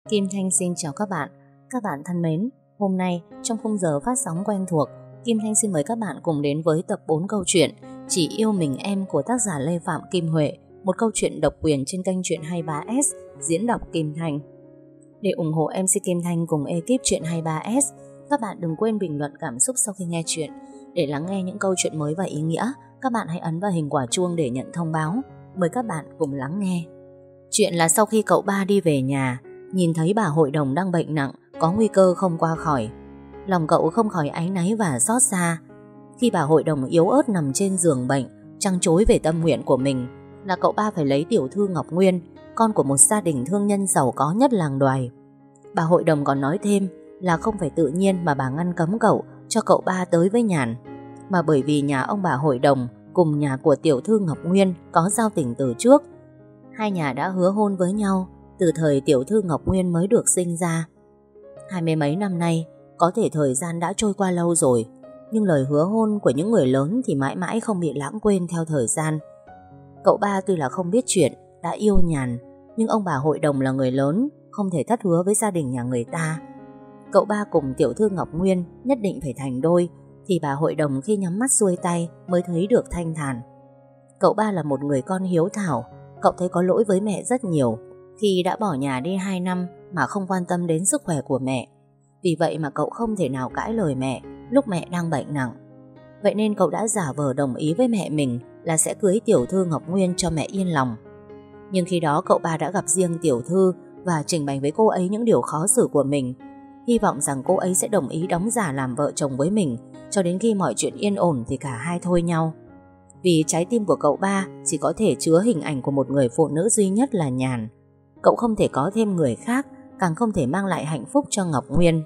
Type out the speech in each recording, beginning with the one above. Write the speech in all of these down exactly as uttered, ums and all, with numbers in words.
Kim Thanh xin chào các bạn. Các bạn thân mến, hôm nay trong khung giờ phát sóng quen thuộc, Kim Thanh xin mời các bạn cùng đến với tập bốn câu chuyện Chỉ yêu mình em của tác giả Lê Phạm Kim Huệ, một câu chuyện độc quyền trên kênh Truyện hai mươi ba ét, diễn đọc Kim Thanh. Để ủng hộ em xê Kim Thanh cùng ekip Truyện hai mươi ba ét, các bạn đừng quên bình luận cảm xúc sau khi nghe chuyện. Để lắng nghe những câu chuyện mới và ý nghĩa, các bạn hãy ấn vào hình quả chuông để nhận thông báo. Mời các bạn cùng lắng nghe. Chuyện là sau khi cậu ba đi về nhà, nhìn thấy bà hội đồng đang bệnh nặng, có nguy cơ không qua khỏi. Lòng cậu không khỏi áy náy và xót xa. Khi bà hội đồng yếu ớt nằm trên giường bệnh, trăng trối về tâm nguyện của mình là cậu ba phải lấy tiểu thư Ngọc Nguyên, con của một gia đình thương nhân giàu có nhất làng Đoài. Bà hội đồng còn nói thêm là không phải tự nhiên mà bà ngăn cấm cậu cho cậu ba tới với Nhàn, mà bởi vì nhà ông bà hội đồng cùng nhà của tiểu thư Ngọc Nguyên có giao tình từ trước. Hai nhà đã hứa hôn với nhau từ thời tiểu thư Ngọc Nguyên mới được sinh ra. Hai mươi mấy năm nay, có thể thời gian đã trôi qua lâu rồi, nhưng lời hứa hôn của những người lớn thì mãi mãi không bị lãng quên theo thời gian. Cậu ba tuy là không biết chuyện, đã yêu Nhàn, nhưng ông bà hội đồng là người lớn, không thể thất hứa với gia đình nhà người ta. Cậu ba cùng tiểu thư Ngọc Nguyên nhất định phải thành đôi, thì bà hội đồng khi nhắm mắt xuôi tay mới thấy được thanh thản. Cậu ba là một người con hiếu thảo. Cậu thấy có lỗi với mẹ rất nhiều khi đã bỏ nhà đi hai năm mà không quan tâm đến sức khỏe của mẹ. Vì vậy mà cậu không thể nào cãi lời mẹ lúc mẹ đang bệnh nặng. Vậy nên cậu đã giả vờ đồng ý với mẹ mình là sẽ cưới tiểu thư Ngọc Nguyên cho mẹ yên lòng. Nhưng khi đó cậu ba đã gặp riêng tiểu thư và trình bày với cô ấy những điều khó xử của mình, hy vọng rằng cô ấy sẽ đồng ý đóng giả làm vợ chồng với mình cho đến khi mọi chuyện yên ổn thì cả hai thôi nhau. Vì trái tim của cậu ba chỉ có thể chứa hình ảnh của một người phụ nữ duy nhất là Nhàn. Cậu không thể có thêm người khác, càng không thể mang lại hạnh phúc cho Ngọc Nguyên.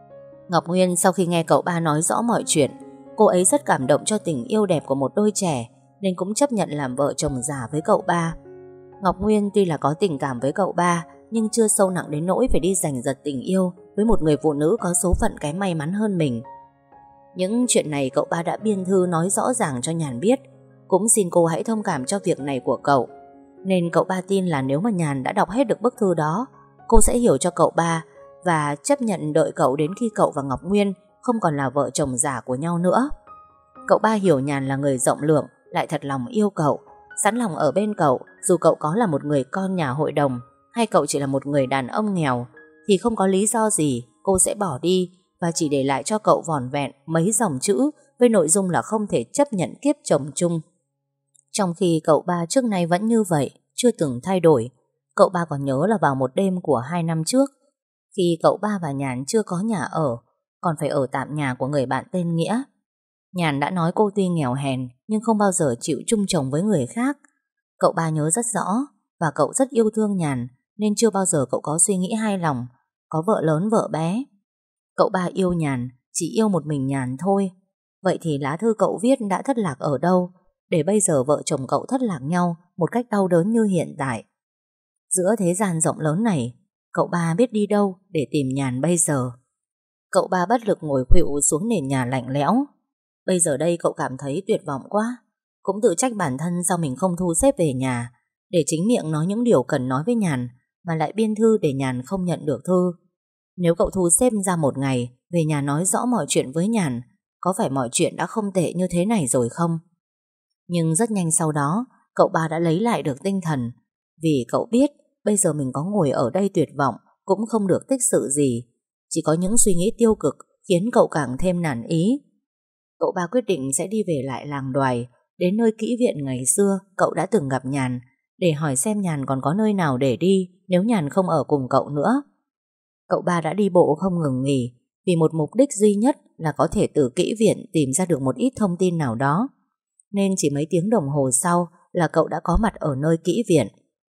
Ngọc Nguyên sau khi nghe cậu ba nói rõ mọi chuyện, cô ấy rất cảm động cho tình yêu đẹp của một đôi trẻ, nên cũng chấp nhận làm vợ chồng giả với cậu ba. Ngọc Nguyên tuy là có tình cảm với cậu ba, nhưng chưa sâu nặng đến nỗi phải đi giành giật tình yêu với một người phụ nữ có số phận kém may mắn hơn mình. Những chuyện này cậu ba đã biên thư nói rõ ràng cho Nhàn biết, cũng xin cô hãy thông cảm cho việc này của cậu. Nên cậu ba tin là nếu mà Nhàn đã đọc hết được bức thư đó, cô sẽ hiểu cho cậu ba và chấp nhận đợi cậu đến khi cậu và Ngọc Nguyên không còn là vợ chồng giả của nhau nữa. Cậu ba hiểu Nhàn là người rộng lượng, lại thật lòng yêu cậu, sẵn lòng ở bên cậu. Dù cậu có là một người con nhà hội đồng hay cậu chỉ là một người đàn ông nghèo, thì không có lý do gì cô sẽ bỏ đi và chỉ để lại cho cậu vỏn vẹn mấy dòng chữ với nội dung là không thể chấp nhận kiếp chồng chung. Trong khi cậu ba trước nay vẫn như vậy, chưa từng thay đổi. Cậu ba còn nhớ là vào một đêm của hai năm trước, khi cậu ba và Nhàn chưa có nhà ở, còn phải ở tạm nhà của người bạn tên Nghĩa. Nhàn đã nói cô tuy nghèo hèn nhưng không bao giờ chịu chung chồng với người khác. Cậu ba nhớ rất rõ, và cậu rất yêu thương Nhàn, nên chưa bao giờ cậu có suy nghĩ hai lòng, có vợ lớn vợ bé. Cậu ba yêu Nhàn, chỉ yêu một mình Nhàn thôi. Vậy thì lá thư cậu viết đã thất lạc ở đâu, để bây giờ vợ chồng cậu thất lạc nhau một cách đau đớn như hiện tại? Giữa thế gian rộng lớn này, cậu ba biết đi đâu để tìm Nhàn bây giờ? Cậu ba bất lực ngồi khuỵu xuống nền nhà lạnh lẽo. Bây giờ đây cậu cảm thấy tuyệt vọng quá, cũng tự trách bản thân sao mình không thu xếp về nhà để chính miệng nói những điều cần nói với Nhàn, mà lại biên thư để Nhàn không nhận được thư. Nếu cậu thu xếp ra một ngày về nhà nói rõ mọi chuyện với Nhàn, có phải mọi chuyện đã không tệ như thế này rồi không? Nhưng rất nhanh sau đó, cậu ba đã lấy lại được tinh thần, vì cậu biết bây giờ mình có ngồi ở đây tuyệt vọng cũng không được tích sự gì, chỉ có những suy nghĩ tiêu cực khiến cậu càng thêm nản ý. Cậu ba quyết định sẽ đi về lại làng Đoài, đến nơi kỹ viện ngày xưa cậu đã từng gặp Nhàn, để hỏi xem Nhàn còn có nơi nào để đi nếu Nhàn không ở cùng cậu nữa. Cậu ba đã đi bộ không ngừng nghỉ, vì một mục đích duy nhất là có thể từ kỹ viện tìm ra được một ít thông tin nào đó. Nên chỉ mấy tiếng đồng hồ sau là cậu đã có mặt ở nơi kỹ viện.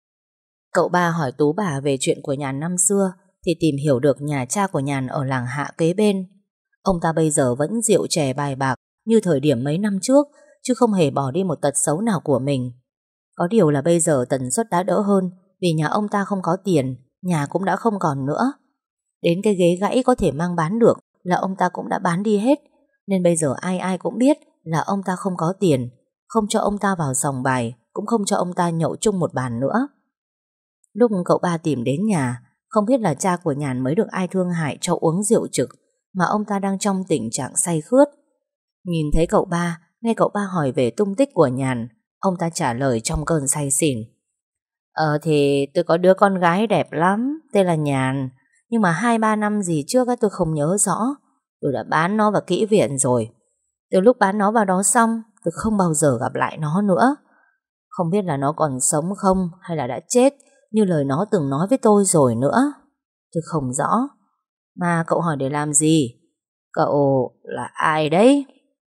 Cậu ba hỏi Tú bà về chuyện của Nhàn năm xưa, thì tìm hiểu được nhà cha của Nhàn ở làng Hạ kế bên. Ông ta bây giờ vẫn rượu chè bài bạc như thời điểm mấy năm trước, chứ không hề bỏ đi một tật xấu nào của mình. Có điều là bây giờ tần suất đã đỡ hơn, vì nhà ông ta không có tiền, nhà cũng đã không còn nữa. Đến cái ghế gãy có thể mang bán được là ông ta cũng đã bán đi hết, nên bây giờ ai ai cũng biết là ông ta không có tiền, không cho ông ta vào sòng bài, cũng không cho ông ta nhậu chung một bàn nữa. Lúc cậu ba tìm đến nhà, Không biết là cha của Nhàn mới được ai thương hại cho uống rượu trực mà ông ta đang trong tình trạng say khướt. Nhìn thấy cậu ba, nghe cậu ba hỏi về tung tích của Nhàn, ông ta trả lời trong cơn say xỉn. Ờ thì tôi có đứa con gái đẹp lắm, tên là Nhàn, nhưng mà hai ba năm gì trước á tôi không nhớ rõ. Tôi đã bán nó vào kỹ viện rồi. Từ lúc bán nó vào đó xong, tôi không bao giờ gặp lại nó nữa. Không biết là nó còn sống không hay là đã chết như lời nó từng nói với tôi rồi nữa. Tôi không rõ. Mà cậu hỏi để làm gì? Cậu là ai đấy?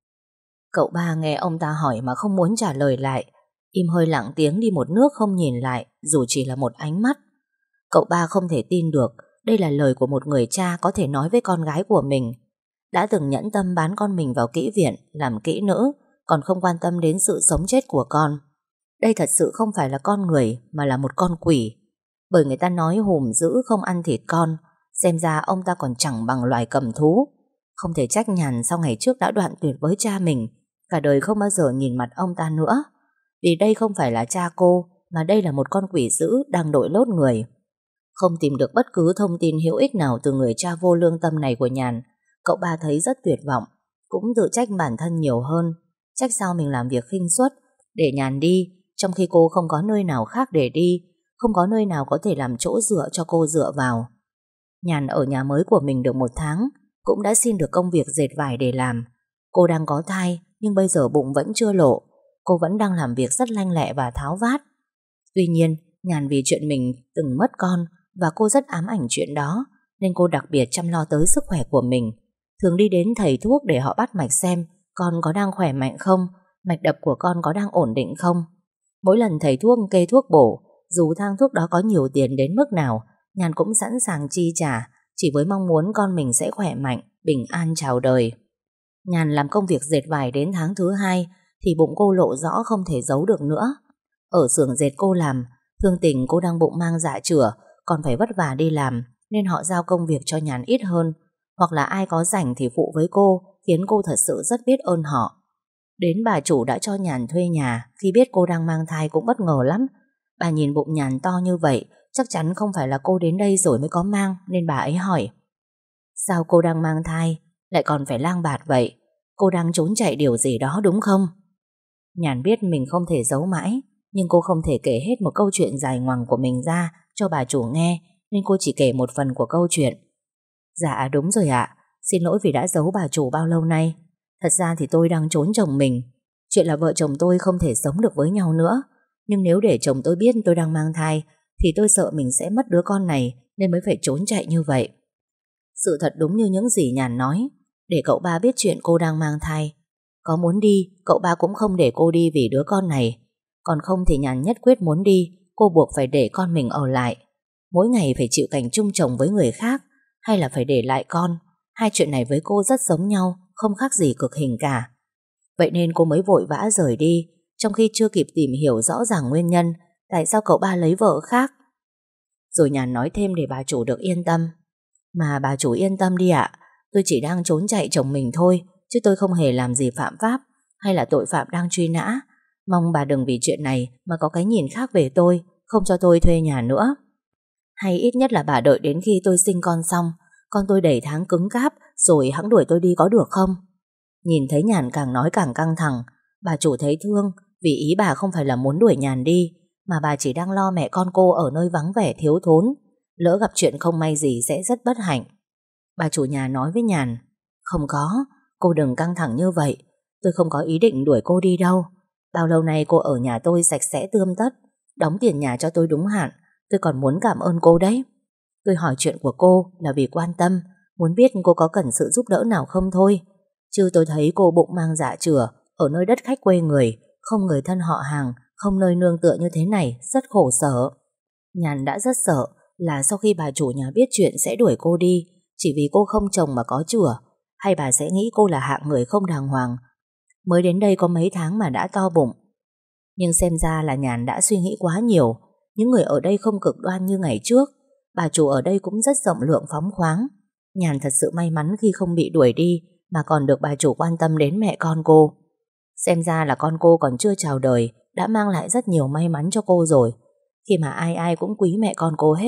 Cậu ba nghe ông ta hỏi mà không muốn trả lời lại, im hơi lặng tiếng đi một nước không nhìn lại, dù chỉ là một ánh mắt. Cậu ba không thể tin được đây là lời của một người cha có thể nói với con gái của mình. Đã từng nhẫn tâm bán con mình vào kỹ viện làm kỹ nữ, còn không quan tâm đến sự sống chết của con. Đây thật sự không phải là con người mà là một con quỷ. Bởi người ta nói hùm dữ không ăn thịt con, xem ra ông ta còn chẳng bằng loài cầm thú. Không thể trách Nhàn sau ngày trước đã đoạn tuyệt với cha mình, cả đời không bao giờ nhìn mặt ông ta nữa. Vì đây không phải là cha cô, mà đây là một con quỷ dữ đang đội lốt người. Không tìm được bất cứ thông tin hữu ích nào từ người cha vô lương tâm này của Nhàn, cậu ba thấy rất tuyệt vọng, cũng tự trách bản thân nhiều hơn. Trách sao mình làm việc khinh suất, để Nhàn đi, trong khi cô không có nơi nào khác để đi, không có nơi nào có thể làm chỗ dựa cho cô dựa vào. Nhàn ở nhà mới của mình được một tháng, cũng đã xin được công việc dệt vải để làm. Cô đang có thai, nhưng bây giờ bụng vẫn chưa lộ. Cô vẫn đang làm việc rất lanh lẹ và tháo vát. Tuy nhiên, Nhàn vì chuyện mình từng mất con và cô rất ám ảnh chuyện đó, nên cô đặc biệt chăm lo tới sức khỏe của mình. Thường đi đến thầy thuốc để họ bắt mạch xem con có đang khỏe mạnh không, mạch đập của con có đang ổn định không. Mỗi lần thầy thuốc kê thuốc bổ, dù thang thuốc đó có nhiều tiền đến mức nào, Nhàn cũng sẵn sàng chi trả, chỉ với mong muốn con mình sẽ khỏe mạnh, bình an chào đời. Nhàn làm công việc dệt vải đến tháng thứ hai thì bụng cô lộ rõ không thể giấu được nữa. Ở xưởng dệt cô làm, thương tình cô đang bụng mang dạ chửa, còn phải vất vả đi làm, nên họ giao công việc cho Nhàn ít hơn, hoặc là ai có rảnh thì phụ với cô, khiến cô thật sự rất biết ơn họ. Đến bà chủ đã cho Nhàn thuê nhà, khi biết cô đang mang thai cũng bất ngờ lắm. Bà nhìn bụng Nhàn to như vậy, chắc chắn không phải là cô đến đây rồi mới có mang, nên bà ấy hỏi: sao cô đang mang thai, lại còn phải lang bạt vậy? Cô đang trốn chạy điều gì đó đúng không? Nhàn biết mình không thể giấu mãi, nhưng cô không thể kể hết một câu chuyện dài ngoằng của mình ra cho bà chủ nghe, nên cô chỉ kể một phần của câu chuyện. Dạ đúng rồi ạ, xin lỗi vì đã giấu bà chủ bao lâu nay. Thật ra thì tôi đang trốn chồng mình. Chuyện là vợ chồng tôi không thể sống được với nhau nữa, nhưng nếu để chồng tôi biết tôi đang mang thai thì tôi sợ mình sẽ mất đứa con này, nên mới phải trốn chạy như vậy. Sự thật đúng như những gì Nhàn nói, để cậu ba biết chuyện cô đang mang thai. Có muốn đi, cậu ba cũng không để cô đi vì đứa con này. Còn không thì Nhàn nhất quyết muốn đi, cô buộc phải để con mình ở lại. Mỗi ngày phải chịu cảnh chung chồng với người khác, hay là phải để lại con, hai chuyện này với cô rất giống nhau, không khác gì cực hình cả. Vậy nên cô mới vội vã rời đi, trong khi chưa kịp tìm hiểu rõ ràng nguyên nhân tại sao cậu ba lấy vợ khác. Rồi Nhàn nói thêm để bà chủ được yên tâm. Mà bà chủ yên tâm đi ạ, tôi chỉ đang trốn chạy chồng mình thôi, chứ tôi không hề làm gì phạm pháp hay là tội phạm đang truy nã. Mong bà đừng vì chuyện này mà có cái nhìn khác về tôi, không cho tôi thuê nhà nữa. Hay ít nhất là bà đợi đến khi tôi sinh con xong, con tôi đầy tháng cứng cáp, rồi hẵng đuổi tôi đi có được không? Nhìn thấy Nhàn càng nói càng căng thẳng, bà chủ thấy thương, vì ý bà không phải là muốn đuổi Nhàn đi, mà bà chỉ đang lo mẹ con cô ở nơi vắng vẻ thiếu thốn, lỡ gặp chuyện không may gì sẽ rất bất hạnh. Bà chủ nhà nói với Nhàn: không có, cô đừng căng thẳng như vậy, tôi không có ý định đuổi cô đi đâu. Bao lâu nay cô ở nhà tôi sạch sẽ tươm tất, đóng tiền nhà cho tôi đúng hạn, tôi còn muốn cảm ơn cô đấy. Tôi hỏi chuyện của cô là vì quan tâm, muốn biết cô có cần sự giúp đỡ nào không thôi. Chứ tôi thấy cô bụng mang dạ chửa, ở nơi đất khách quê người, không người thân họ hàng, không nơi nương tựa như thế này, rất khổ sở. Nhàn đã rất sợ là sau khi bà chủ nhà biết chuyện sẽ đuổi cô đi, chỉ vì cô không chồng mà có chửa, hay bà sẽ nghĩ cô là hạng người không đàng hoàng, mới đến đây có mấy tháng mà đã to bụng. Nhưng xem ra là Nhàn đã suy nghĩ quá nhiều. Những người ở đây không cực đoan như ngày trước, bà chủ ở đây cũng rất rộng lượng phóng khoáng. Nhàn thật sự may mắn khi không bị đuổi đi, mà còn được bà chủ quan tâm đến mẹ con cô. Xem ra là con cô còn chưa chào đời đã mang lại rất nhiều may mắn cho cô rồi. Khi mà ai ai cũng quý mẹ con cô hết,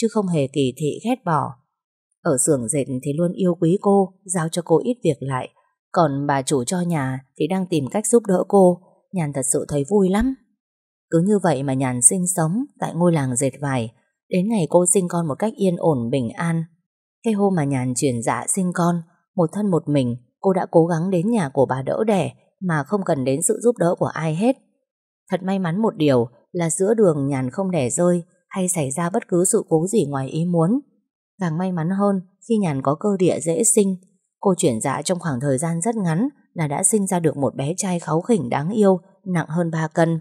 chứ không hề kỳ thị ghét bỏ. Ở xưởng dệt thì luôn yêu quý cô, giao cho cô ít việc lại. Còn bà chủ cho nhà thì đang tìm cách giúp đỡ cô. Nhàn thật sự thấy vui lắm. Cứ như vậy mà Nhàn sinh sống tại ngôi làng dệt vải, đến ngày cô sinh con một cách yên ổn bình an. Cái hôm mà Nhàn chuyển dạ sinh con, một thân một mình, cô đã cố gắng đến nhà của bà đỡ đẻ mà không cần đến sự giúp đỡ của ai hết. Thật may mắn một điều là giữa đường Nhàn không đẻ rơi hay xảy ra bất cứ sự cố gì ngoài ý muốn. Càng may mắn hơn khi Nhàn có cơ địa dễ sinh. Cô chuyển dạ trong khoảng thời gian rất ngắn là đã sinh ra được một bé trai kháu khỉnh đáng yêu, nặng hơn ba cân.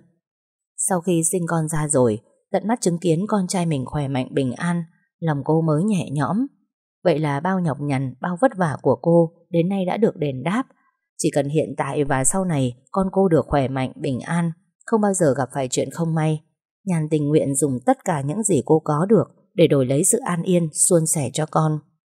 Sau khi sinh con ra rồi, tận mắt chứng kiến con trai mình khỏe mạnh bình an, lòng cô mới nhẹ nhõm. Vậy là bao nhọc nhằn, bao vất vả của cô đến nay đã được đền đáp. Chỉ cần hiện tại và sau này con cô được khỏe mạnh, bình an, không bao giờ gặp phải chuyện không may, Nhàn tình nguyện dùng tất cả những gì cô có được để đổi lấy sự an yên, suôn sẻ cho con.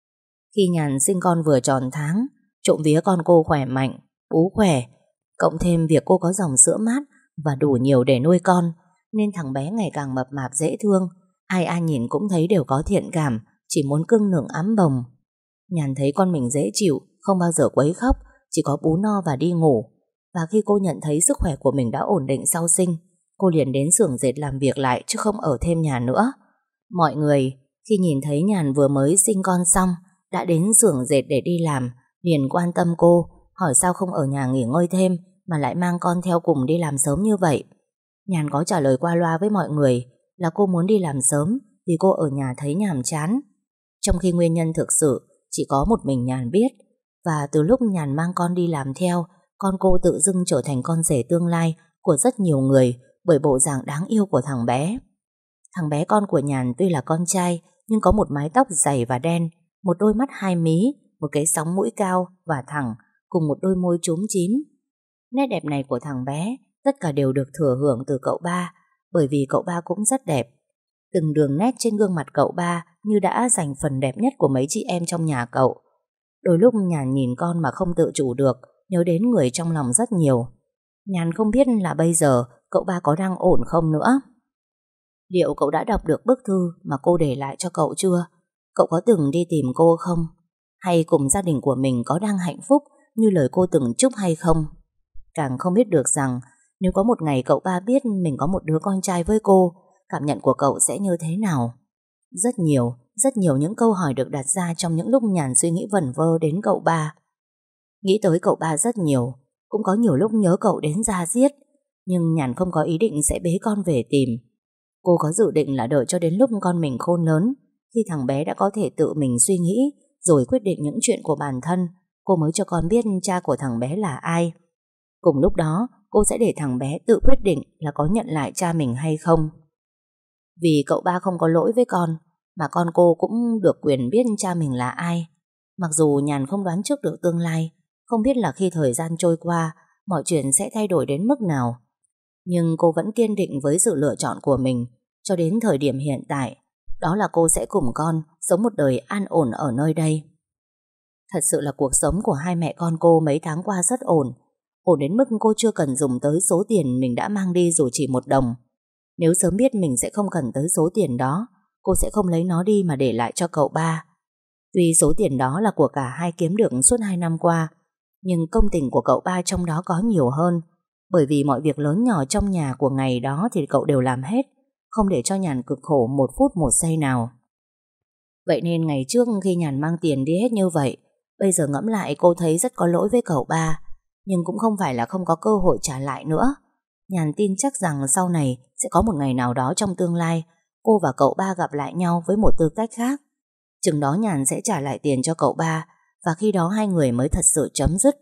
Khi Nhàn sinh con vừa tròn tháng, trộm vía con cô khỏe mạnh, bú khỏe, cộng thêm việc cô có dòng sữa mát và đủ nhiều để nuôi con, nên thằng bé ngày càng mập mạp dễ thương. Ai ai nhìn cũng thấy đều có thiện cảm, chỉ muốn cưng nựng ẵm bồng. Nhàn thấy con mình dễ chịu, không bao giờ quấy khóc, chỉ có bú no và đi ngủ. Và khi cô nhận thấy sức khỏe của mình đã ổn định sau sinh, cô liền đến xưởng dệt làm việc lại chứ không ở thêm nhà nữa. Mọi người khi nhìn thấy Nhàn vừa mới sinh con xong đã đến xưởng dệt để đi làm, liền quan tâm cô, hỏi sao không ở nhà nghỉ ngơi thêm mà lại mang con theo cùng đi làm sớm như vậy. Nhàn có trả lời qua loa với mọi người là cô muốn đi làm sớm vì cô ở nhà thấy nhàm chán. Trong khi nguyên nhân thực sự chỉ có một mình Nhàn biết. Và từ lúc Nhàn mang con đi làm theo, con cô tự dưng trở thành con rể tương lai của rất nhiều người bởi bộ dạng đáng yêu của thằng bé. Thằng bé con của Nhàn tuy là con trai nhưng có một mái tóc dày và đen, một đôi mắt hai mí, một cái sóng mũi cao và thẳng, cùng một đôi môi chúm chím. Nét đẹp này của thằng bé tất cả đều được thừa hưởng từ cậu ba, bởi vì cậu ba cũng rất đẹp. Từng đường nét trên gương mặt cậu ba như đã dành phần đẹp nhất của mấy chị em trong nhà cậu. Đôi lúc Nhàn nhìn con mà không tự chủ được, nhớ đến người trong lòng rất nhiều. Nhàn không biết là bây giờ cậu ba có đang ổn không nữa. Liệu cậu đã đọc được bức thư mà cô để lại cho cậu chưa? Cậu có từng đi tìm cô không? Hay cùng gia đình của mình có đang hạnh phúc như lời cô từng chúc hay không? Càng không biết được rằng nếu có một ngày cậu ba biết mình có một đứa con trai với cô, cảm nhận của cậu sẽ như thế nào? Rất nhiều, rất nhiều những câu hỏi được đặt ra trong những lúc Nhàn suy nghĩ vẩn vơ đến cậu ba. Nghĩ tới cậu ba rất nhiều, cũng có nhiều lúc nhớ cậu đến da diết, nhưng Nhàn không có ý định sẽ bế con về tìm. Cô có dự định là đợi cho đến lúc con mình khôn lớn, khi thằng bé đã có thể tự mình suy nghĩ rồi quyết định những chuyện của bản thân, cô mới cho con biết cha của thằng bé là ai. Cùng lúc đó, cô sẽ để thằng bé tự quyết định là có nhận lại cha mình hay không. Vì cậu ba không có lỗi với con, mà con cô cũng được quyền biết cha mình là ai. Mặc dù Nhàn không đoán trước được tương lai, không biết là khi thời gian trôi qua, mọi chuyện sẽ thay đổi đến mức nào. Nhưng cô vẫn kiên định với sự lựa chọn của mình cho đến thời điểm hiện tại. Đó là cô sẽ cùng con sống một đời an ổn ở nơi đây. Thật sự là cuộc sống của hai mẹ con cô mấy tháng qua rất ổn. Ổn đến mức cô chưa cần dùng tới số tiền mình đã mang đi dù chỉ một đồng. Nếu sớm biết mình sẽ không cần tới số tiền đó, cô sẽ không lấy nó đi mà để lại cho cậu ba. Tuy số tiền đó là của cả hai kiếm được suốt hai năm qua, nhưng công tình của cậu ba trong đó có nhiều hơn. Bởi vì mọi việc lớn nhỏ trong nhà của ngày đó thì cậu đều làm hết, không để cho Nhàn cực khổ một phút một giây nào. Vậy nên ngày trước khi Nhàn mang tiền đi hết như vậy, bây giờ ngẫm lại cô thấy rất có lỗi với cậu ba. Nhưng cũng không phải là không có cơ hội trả lại nữa. Nhàn tin chắc rằng sau này sẽ có một ngày nào đó trong tương lai, cô và cậu ba gặp lại nhau với một tư cách khác. Chừng đó Nhàn sẽ trả lại tiền cho cậu ba, và khi đó hai người mới thật sự chấm dứt.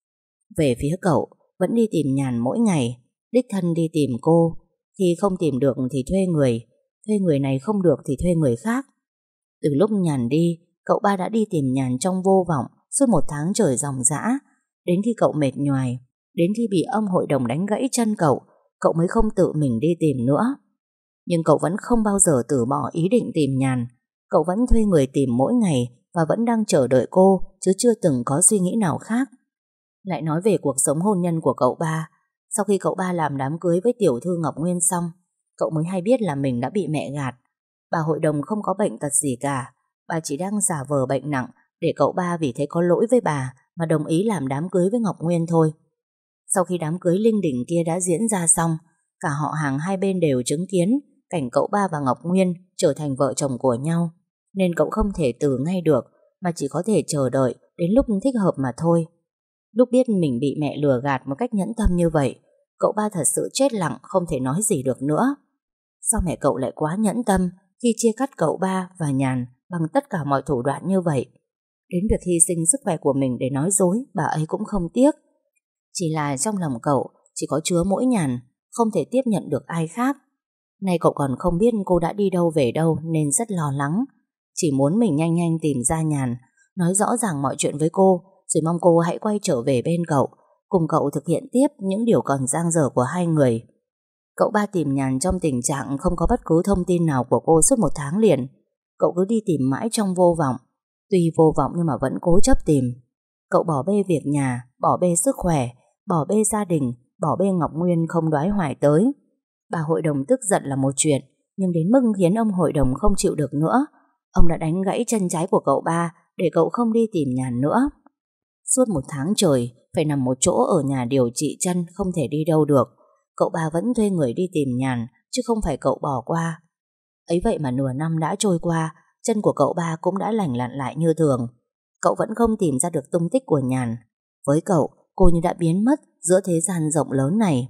Về phía cậu, vẫn đi tìm Nhàn mỗi ngày, đích thân đi tìm cô. Khi không tìm được thì thuê người, thuê người này không được thì thuê người khác. Từ lúc Nhàn đi, cậu ba đã đi tìm Nhàn trong vô vọng suốt một tháng trời ròng rã. Đến khi cậu mệt nhoài, đến khi bị ông hội đồng đánh gãy chân cậu, cậu mới không tự mình đi tìm nữa. Nhưng cậu vẫn không bao giờ từ bỏ ý định tìm Nhàn. Cậu vẫn thuê người tìm mỗi ngày và vẫn đang chờ đợi cô, chứ chưa từng có suy nghĩ nào khác. Lại nói về cuộc sống hôn nhân của cậu ba. Sau khi cậu ba làm đám cưới với tiểu thư Ngọc Nguyên xong, cậu mới hay biết là mình đã bị mẹ gạt. Bà hội đồng không có bệnh tật gì cả. Bà chỉ đang giả vờ bệnh nặng để cậu ba vì thấy có lỗi với bà mà đồng ý làm đám cưới với Ngọc Nguyên thôi. Sau khi đám cưới linh đình kia đã diễn ra xong, cả họ hàng hai bên đều chứng kiến cảnh cậu ba và Ngọc Nguyên trở thành vợ chồng của nhau, nên cậu không thể từ ngay được mà chỉ có thể chờ đợi đến lúc thích hợp mà thôi. Lúc biết mình bị mẹ lừa gạt một cách nhẫn tâm như vậy, cậu ba thật sự chết lặng, không thể nói gì được nữa. Sao mẹ cậu lại quá nhẫn tâm khi chia cắt cậu ba và Nhàn bằng tất cả mọi thủ đoạn như vậy? Đến việc hy sinh sức khỏe của mình để nói dối, bà ấy cũng không tiếc. Chỉ là trong lòng cậu chỉ có chứa mỗi Nhàn, không thể tiếp nhận được ai khác. Nay cậu còn không biết cô đã đi đâu về đâu nên rất lo lắng. Chỉ muốn mình nhanh nhanh tìm ra Nhàn, nói rõ ràng mọi chuyện với cô, rồi mong cô hãy quay trở về bên cậu, cùng cậu thực hiện tiếp những điều còn dang dở của hai người. Cậu ba tìm Nhàn trong tình trạng không có bất cứ thông tin nào của cô suốt một tháng liền. Cậu cứ đi tìm mãi trong vô vọng. Tuy vô vọng nhưng mà vẫn cố chấp tìm. Cậu bỏ bê việc nhà, bỏ bê sức khỏe, bỏ bê gia đình, bỏ bê Ngọc Nguyên không đoái hoài tới. Bà hội đồng tức giận là một chuyện, nhưng đến mức khiến ông hội đồng không chịu được nữa. Ông đã đánh gãy chân trái của cậu ba để cậu không đi tìm Nhàn nữa. Suốt một tháng trời phải nằm một chỗ ở nhà điều trị chân, không thể đi đâu được. Cậu ba vẫn thuê người đi tìm Nhàn, chứ không phải cậu bỏ qua. Ấy vậy mà nửa năm đã trôi qua, chân của cậu ba cũng đã lành lặn lại như thường. Cậu vẫn không tìm ra được tung tích của Nhàn. Với cậu, cô như đã biến mất giữa thế gian rộng lớn này.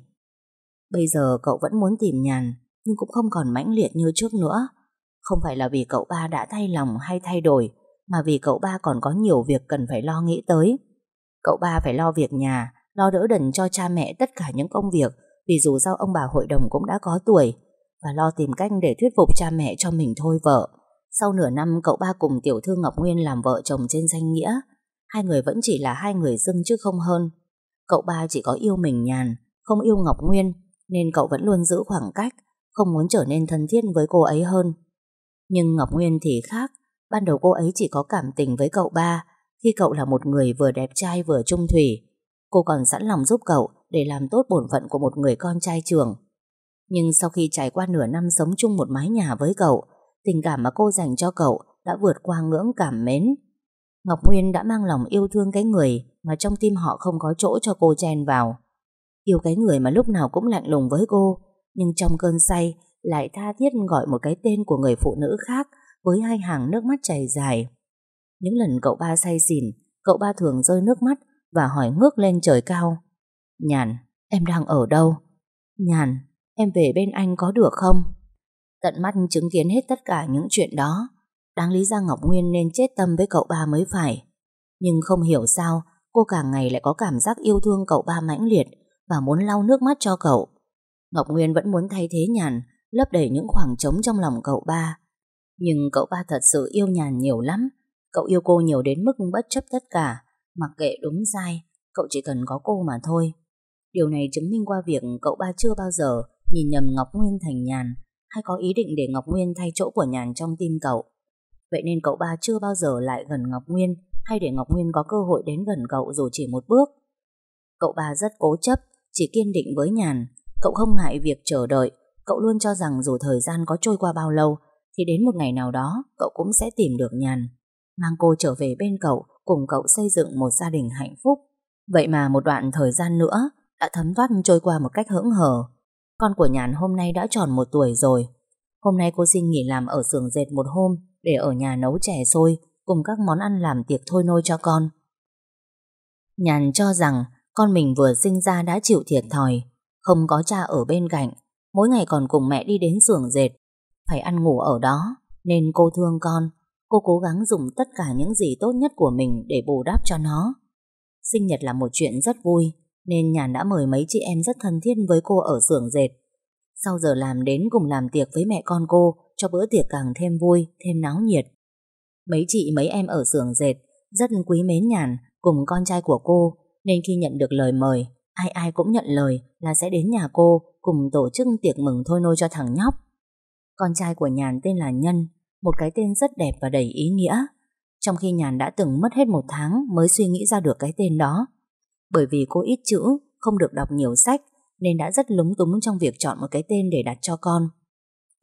Bây giờ cậu vẫn muốn tìm Nhàn, nhưng cũng không còn mãnh liệt như trước nữa. Không phải là vì cậu ba đã thay lòng hay thay đổi, mà vì cậu ba còn có nhiều việc cần phải lo nghĩ tới. Cậu ba phải lo việc nhà, lo đỡ đần cho cha mẹ tất cả những công việc, vì dù sao ông bà hội đồng cũng đã có tuổi, và lo tìm cách để thuyết phục cha mẹ cho mình thôi vợ. Sau nửa năm cậu ba cùng tiểu thư Ngọc Nguyên làm vợ chồng trên danh nghĩa, hai người vẫn chỉ là hai người dưng chứ không hơn. Cậu ba chỉ có yêu mình Nhàn, không yêu Ngọc Nguyên, nên cậu vẫn luôn giữ khoảng cách, không muốn trở nên thân thiết với cô ấy hơn. Nhưng Ngọc Nguyên thì khác. Ban đầu cô ấy chỉ có cảm tình với cậu ba khi cậu là một người vừa đẹp trai vừa trung thủy. Cô còn sẵn lòng giúp cậu để làm tốt bổn phận của một người con trai trưởng. Nhưng sau khi trải qua nửa năm sống chung một mái nhà với cậu, tình cảm mà cô dành cho cậu đã vượt qua ngưỡng cảm mến. Ngọc Nguyên đã mang lòng yêu thương cái người mà trong tim họ không có chỗ cho cô chen vào. Yêu cái người mà lúc nào cũng lạnh lùng với cô, nhưng trong cơn say lại tha thiết gọi một cái tên của người phụ nữ khác với hai hàng nước mắt chảy dài. Những lần cậu ba say xỉn, cậu ba thường rơi nước mắt và hỏi ngước lên trời cao: Nhàn, em đang ở đâu? Nhàn, em về bên anh có được không? Tận mắt chứng kiến hết tất cả những chuyện đó, đáng lý ra Ngọc Nguyên nên chết tâm với cậu ba mới phải. Nhưng không hiểu sao cô càng ngày lại có cảm giác yêu thương cậu ba mãnh liệt và muốn lau nước mắt cho cậu. Ngọc Nguyên vẫn muốn thay thế Nhàn, lấp đầy những khoảng trống trong lòng cậu ba. Nhưng cậu ba thật sự yêu Nhàn nhiều lắm. Cậu yêu cô nhiều đến mức bất chấp tất cả, mặc kệ đúng sai, cậu chỉ cần có cô mà thôi. Điều này chứng minh qua việc cậu ba chưa bao giờ nhìn nhầm Ngọc Nguyên thành Nhàn, hay có ý định để Ngọc Nguyên thay chỗ của Nhàn trong tim cậu. Vậy nên cậu ba chưa bao giờ lại gần Ngọc Nguyên, hay để Ngọc Nguyên có cơ hội đến gần cậu dù chỉ một bước. Cậu ba rất cố chấp, chỉ kiên định với Nhàn. Cậu không ngại việc chờ đợi. Cậu luôn cho rằng dù thời gian có trôi qua bao lâu thì đến một ngày nào đó cậu cũng sẽ tìm được Nhàn, mang cô trở về bên cậu, cùng cậu xây dựng một gia đình hạnh phúc. Vậy mà một đoạn thời gian nữa đã thấm thoát trôi qua một cách hững hờ. Con của Nhàn hôm nay đã tròn một tuổi rồi. Hôm nay cô xin nghỉ làm ở xưởng dệt một hôm để ở nhà nấu chè xôi cùng các món ăn làm tiệc thôi nôi cho con. Nhàn cho rằng con mình vừa sinh ra đã chịu thiệt thòi, không có cha ở bên cạnh, mỗi ngày còn cùng mẹ đi đến xưởng dệt, phải ăn ngủ ở đó, nên cô thương con. Cô cố gắng dùng tất cả những gì tốt nhất của mình để bù đắp cho nó. Sinh nhật là một chuyện rất vui, nên Nhàn đã mời mấy chị em rất thân thiết với cô ở xưởng dệt. Sau giờ làm đến cùng làm tiệc với mẹ con cô, cho bữa tiệc càng thêm vui, thêm náo nhiệt. Mấy chị mấy em ở xưởng dệt rất quý mến Nhàn cùng con trai của cô, nên khi nhận được lời mời, ai ai cũng nhận lời là sẽ đến nhà cô cùng tổ chức tiệc mừng thôi nôi cho thằng nhóc. Con trai của Nhàn tên là Nhân, một cái tên rất đẹp và đầy ý nghĩa, trong khi Nhàn đã từng mất hết một tháng mới suy nghĩ ra được cái tên đó. Bởi vì cô ít chữ, không được đọc nhiều sách, nên đã rất lúng túng trong việc chọn một cái tên để đặt cho con.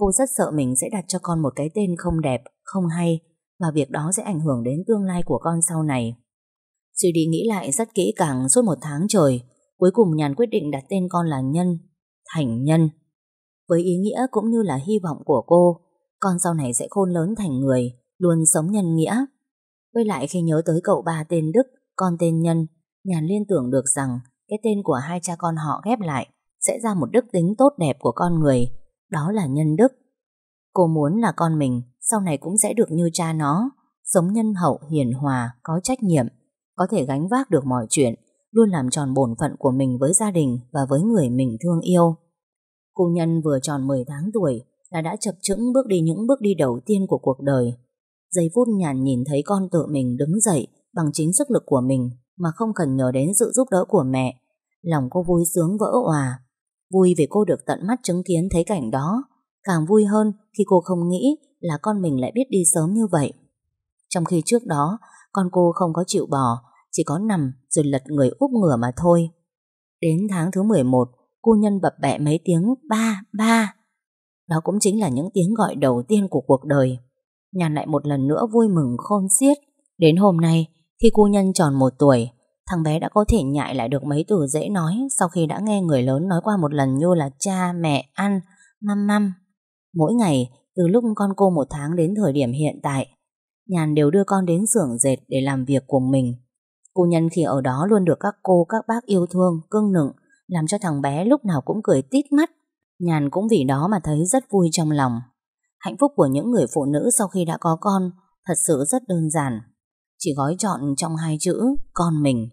Cô rất sợ mình sẽ đặt cho con một cái tên không đẹp, không hay, và việc đó sẽ ảnh hưởng đến tương lai của con sau này. Suy đi nghĩ lại rất kỹ càng suốt một tháng trời, cuối cùng Nhàn quyết định đặt tên con là Nhân, Thành Nhân. Với ý nghĩa cũng như là hy vọng của cô, con sau này sẽ khôn lớn thành người, luôn sống nhân nghĩa. Với lại khi nhớ tới cậu ba tên Đức, con tên Nhân, Nhàn liên tưởng được rằng cái tên của hai cha con họ ghép lại sẽ ra một đức tính tốt đẹp của con người, đó là nhân đức. Cô muốn là con mình sau này cũng sẽ được như cha nó, sống nhân hậu, hiền hòa, có trách nhiệm, có thể gánh vác được mọi chuyện, luôn làm tròn bổn phận của mình với gia đình và với người mình thương yêu. Cô Nhân vừa tròn mười tháng tuổi là đã chập chững bước đi những bước đi đầu tiên của cuộc đời. Giây phút Nhàn nhìn thấy con tự mình đứng dậy bằng chính sức lực của mình mà không cần nhờ đến sự giúp đỡ của mẹ, lòng cô vui sướng vỡ òa. Vui vì cô được tận mắt chứng kiến thấy cảnh đó, càng vui hơn khi cô không nghĩ là con mình lại biết đi sớm như vậy. Trong khi trước đó, con cô không có chịu bò, chỉ có nằm rồi lật người úp ngửa mà thôi. Đến tháng thứ mười một, cô Nhân bập bẹ mấy tiếng ba, ba. Đó cũng chính là những tiếng gọi đầu tiên của cuộc đời. Nhàn lại một lần nữa vui mừng khôn xiết. Đến hôm nay, khi cô Nhân tròn một tuổi, thằng bé đã có thể nhại lại được mấy từ dễ nói sau khi đã nghe người lớn nói qua một lần như là cha, mẹ, ăn, măm măm. Mỗi ngày, từ lúc con cô một tháng đến thời điểm hiện tại, Nhàn đều đưa con đến xưởng dệt để làm việc cùng mình. Cô Nhân khi ở đó luôn được các cô, các bác yêu thương, cưng nựng, làm cho thằng bé lúc nào cũng cười tít mắt. Nhàn cũng vì đó mà thấy rất vui trong lòng. Hạnh phúc của những người phụ nữ sau khi đã có con thật sự rất đơn giản, chỉ gói trọn trong hai chữ con mình.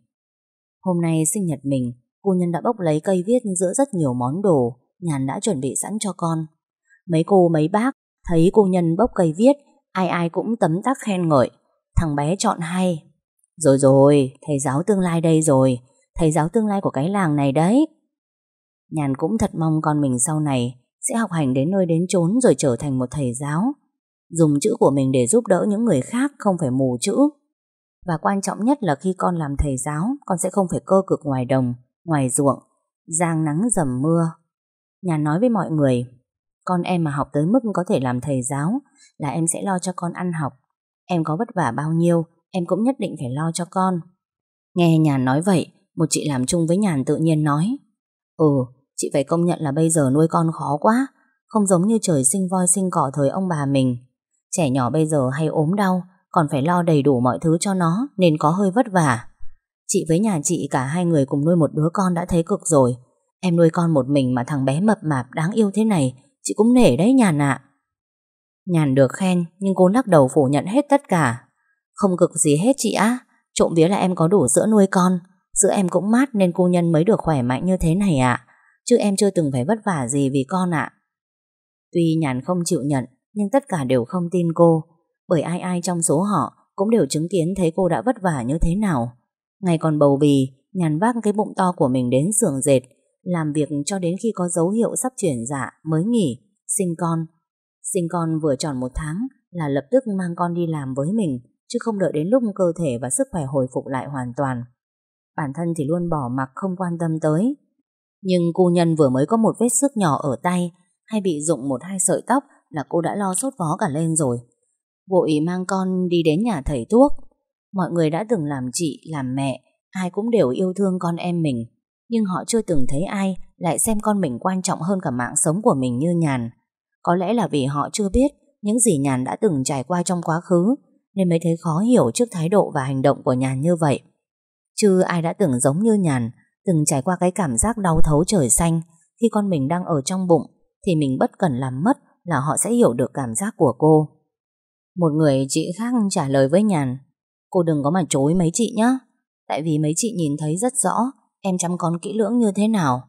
Hôm nay sinh nhật mình, cô Nhân đã bốc lấy cây viết giữa rất nhiều món đồ Nhàn đã chuẩn bị sẵn cho con. Mấy cô mấy bác thấy cô Nhân bốc cây viết, ai ai cũng tấm tắc khen ngợi. Thằng bé chọn hay. Rồi rồi, thầy giáo tương lai đây rồi, thầy giáo tương lai của cái làng này đấy. Nhàn cũng thật mong con mình sau này sẽ học hành đến nơi đến chốn rồi trở thành một thầy giáo, dùng chữ của mình để giúp đỡ những người khác, không phải mù chữ. Và quan trọng nhất là khi con làm thầy giáo, con sẽ không phải cơ cực ngoài đồng, ngoài ruộng, giang nắng dầm mưa. Nhàn nói với mọi người, con em mà học tới mức có thể làm thầy giáo là em sẽ lo cho con ăn học. Em có vất vả bao nhiêu, em cũng nhất định phải lo cho con. Nghe Nhàn nói vậy, một chị làm chung với Nhàn tự nhiên nói, Ừ, chị phải công nhận là bây giờ nuôi con khó quá, không giống như trời sinh voi sinh cỏ thời ông bà mình. Trẻ nhỏ bây giờ hay ốm đau, còn phải lo đầy đủ mọi thứ cho nó, nên có hơi vất vả. Chị với nhà chị cả hai người cùng nuôi một đứa con đã thấy cực rồi. Em nuôi con một mình mà thằng bé mập mạp đáng yêu thế này, chị cũng nể đấy Nhàn ạ. Nhàn được khen, nhưng cô lắc đầu phủ nhận hết tất cả. Không cực gì hết chị á, trộm vía là em có đủ sữa nuôi con. Sữa em cũng mát nên cô Nhân mới được khỏe mạnh như thế này ạ. Chứ em chưa từng phải vất vả gì vì con ạ. Tuy Nhàn không chịu nhận, nhưng tất cả đều không tin cô, bởi ai ai trong số họ cũng đều chứng kiến thấy cô đã vất vả như thế nào. Ngày còn bầu bì, Nhàn vác cái bụng to của mình đến xưởng dệt, làm việc cho đến khi có dấu hiệu sắp chuyển dạ mới nghỉ, sinh con. Sinh con vừa tròn một tháng là lập tức mang con đi làm với mình, chứ không đợi đến lúc cơ thể và sức khỏe hồi phục lại hoàn toàn. Bản thân thì luôn bỏ mặc không quan tâm tới. Nhưng cô Nhân vừa mới có một vết xước nhỏ ở tay, hay bị rụng một hai sợi tóc là cô đã lo sốt vó cả lên rồi. Vội mang con đi đến nhà thầy thuốc. Mọi người đã từng làm chị, làm mẹ, ai cũng đều yêu thương con em mình, nhưng họ chưa từng thấy ai lại xem con mình quan trọng hơn cả mạng sống của mình như Nhàn. Có lẽ là vì họ chưa biết những gì Nhàn đã từng trải qua trong quá khứ, nên mới thấy khó hiểu trước thái độ và hành động của Nhàn như vậy. Chứ ai đã từng giống như Nhàn, từng trải qua cái cảm giác đau thấu trời xanh khi con mình đang ở trong bụng, thì mình bất cần làm mất là họ sẽ hiểu được cảm giác của cô. Một người chị khác trả lời với Nhàn, cô đừng có mà chối mấy chị nhé, tại vì mấy chị nhìn thấy rất rõ em chăm con kỹ lưỡng như thế nào.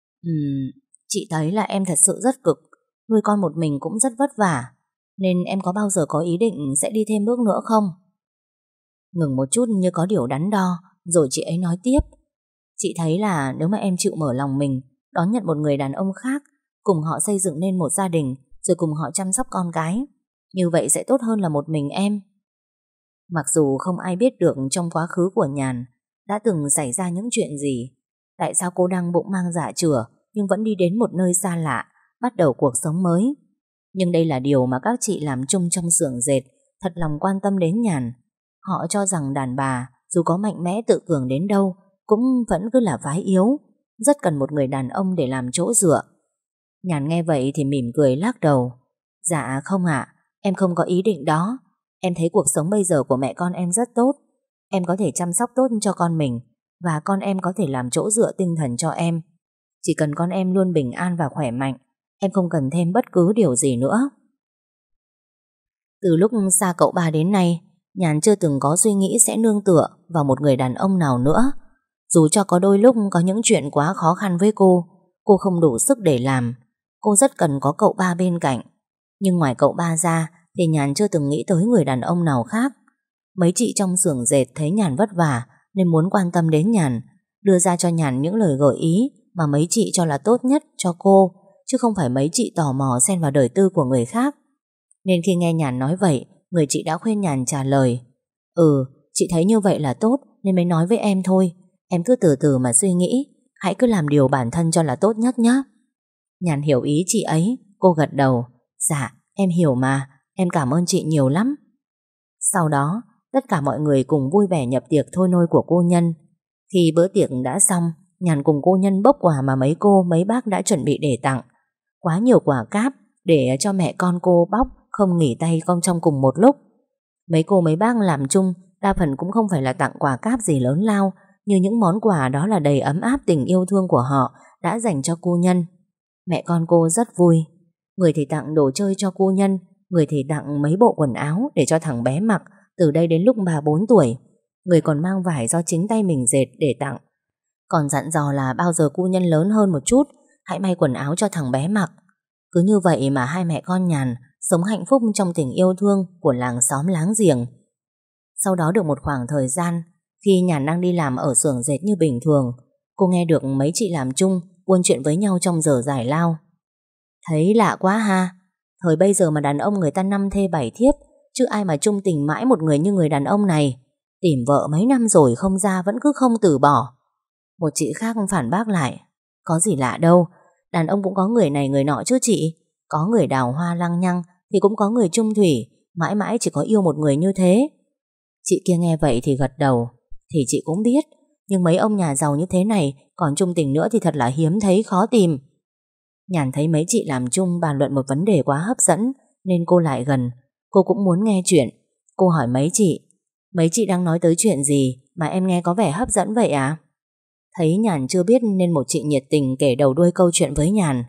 Ừm, chị thấy là em thật sự rất cực, nuôi con một mình cũng rất vất vả, nên em có bao giờ có ý định sẽ đi thêm bước nữa không? Ngừng một chút như có điều đắn đo, rồi chị ấy nói tiếp, chị thấy là nếu mà em chịu mở lòng mình, đón nhận một người đàn ông khác, cùng họ xây dựng nên một gia đình, rồi cùng họ chăm sóc con cái, như vậy sẽ tốt hơn là một mình em. Mặc dù không ai biết được trong quá khứ của Nhàn đã từng xảy ra những chuyện gì, tại sao cô đang bụng mang dạ chửa nhưng vẫn đi đến một nơi xa lạ, bắt đầu cuộc sống mới. Nhưng đây là điều mà các chị làm chung trong xưởng dệt thật lòng quan tâm đến Nhàn. Họ cho rằng đàn bà dù có mạnh mẽ tự cường đến đâu cũng vẫn cứ là phái yếu, rất cần một người đàn ông để làm chỗ dựa. Nhàn nghe vậy thì mỉm cười lắc đầu. Dạ không ạ, em không có ý định đó. Em thấy cuộc sống bây giờ của mẹ con em rất tốt. Em có thể chăm sóc tốt cho con mình, và con em có thể làm chỗ dựa tinh thần cho em. Chỉ cần con em luôn bình an và khỏe mạnh, em không cần thêm bất cứ điều gì nữa. Từ lúc xa cậu ba đến nay, Nhàn chưa từng có suy nghĩ sẽ nương tựa vào một người đàn ông nào nữa. Dù cho có đôi lúc có những chuyện quá khó khăn với cô, cô không đủ sức để làm. Cô rất cần có cậu ba bên cạnh. Nhưng ngoài cậu ba ra thì Nhàn chưa từng nghĩ tới người đàn ông nào khác. Mấy chị trong xưởng dệt thấy Nhàn vất vả nên muốn quan tâm đến Nhàn, đưa ra cho Nhàn những lời gợi ý mà mấy chị cho là tốt nhất cho cô, chứ không phải mấy chị tò mò xen vào đời tư của người khác. Nên khi nghe Nhàn nói vậy, người chị đã khuyên Nhàn trả lời: Ừ, chị thấy như vậy là tốt nên mới nói với em thôi. Em cứ từ từ mà suy nghĩ, hãy cứ làm điều bản thân cho là tốt nhất nhé. Nhàn hiểu ý chị ấy, cô gật đầu. Dạ, em hiểu mà, em cảm ơn chị nhiều lắm. Sau đó, tất cả mọi người cùng vui vẻ nhập tiệc thôi nôi của cô Nhân. Khi bữa tiệc đã xong, Nhàn cùng cô Nhân bốc quà mà mấy cô mấy bác đã chuẩn bị để tặng. Quá nhiều quà cáp để cho mẹ con cô bóc không nghỉ tay con trong cùng một lúc. Mấy cô mấy bác làm chung đa phần cũng không phải là tặng quà cáp gì lớn lao, như những món quà đó là đầy ấm áp tình yêu thương của họ đã dành cho cô Nhân. Mẹ con cô rất vui. Người thì tặng đồ chơi cho cô Nhân, người thì tặng mấy bộ quần áo để cho thằng bé mặc từ đây đến lúc ba bốn tuổi. Người còn mang vải do chính tay mình dệt để tặng. Còn dặn dò là bao giờ cô Nhân lớn hơn một chút, hãy may quần áo cho thằng bé mặc. Cứ như vậy mà hai mẹ con Nhàn sống hạnh phúc trong tình yêu thương của làng xóm láng giềng. Sau đó được một khoảng thời gian, khi Nhàn đang đi làm ở xưởng dệt như bình thường, cô nghe được mấy chị làm chung buôn chuyện với nhau trong giờ giải lao. Thấy lạ quá ha, thời bây giờ mà đàn ông người ta năm thê bảy thiếp, chứ ai mà chung tình mãi một người như người đàn ông này. Tìm vợ mấy năm rồi không ra vẫn cứ không từ bỏ. Một chị khác phản bác lại: Có gì lạ đâu, đàn ông cũng có người này người nọ chứ chị. Có người đào hoa lăng nhăng thì cũng có người chung thủy, mãi mãi chỉ có yêu một người như thế. Chị kia nghe vậy thì gật đầu. Thì chị cũng biết, nhưng mấy ông nhà giàu như thế này còn chung tình nữa thì thật là hiếm thấy khó tìm. Nhàn thấy mấy chị làm chung bàn luận một vấn đề quá hấp dẫn nên cô lại gần. Cô cũng muốn nghe chuyện. Cô hỏi mấy chị: Mấy chị đang nói tới chuyện gì mà em nghe có vẻ hấp dẫn vậy à? Thấy Nhàn chưa biết nên một chị nhiệt tình kể đầu đuôi câu chuyện với Nhàn.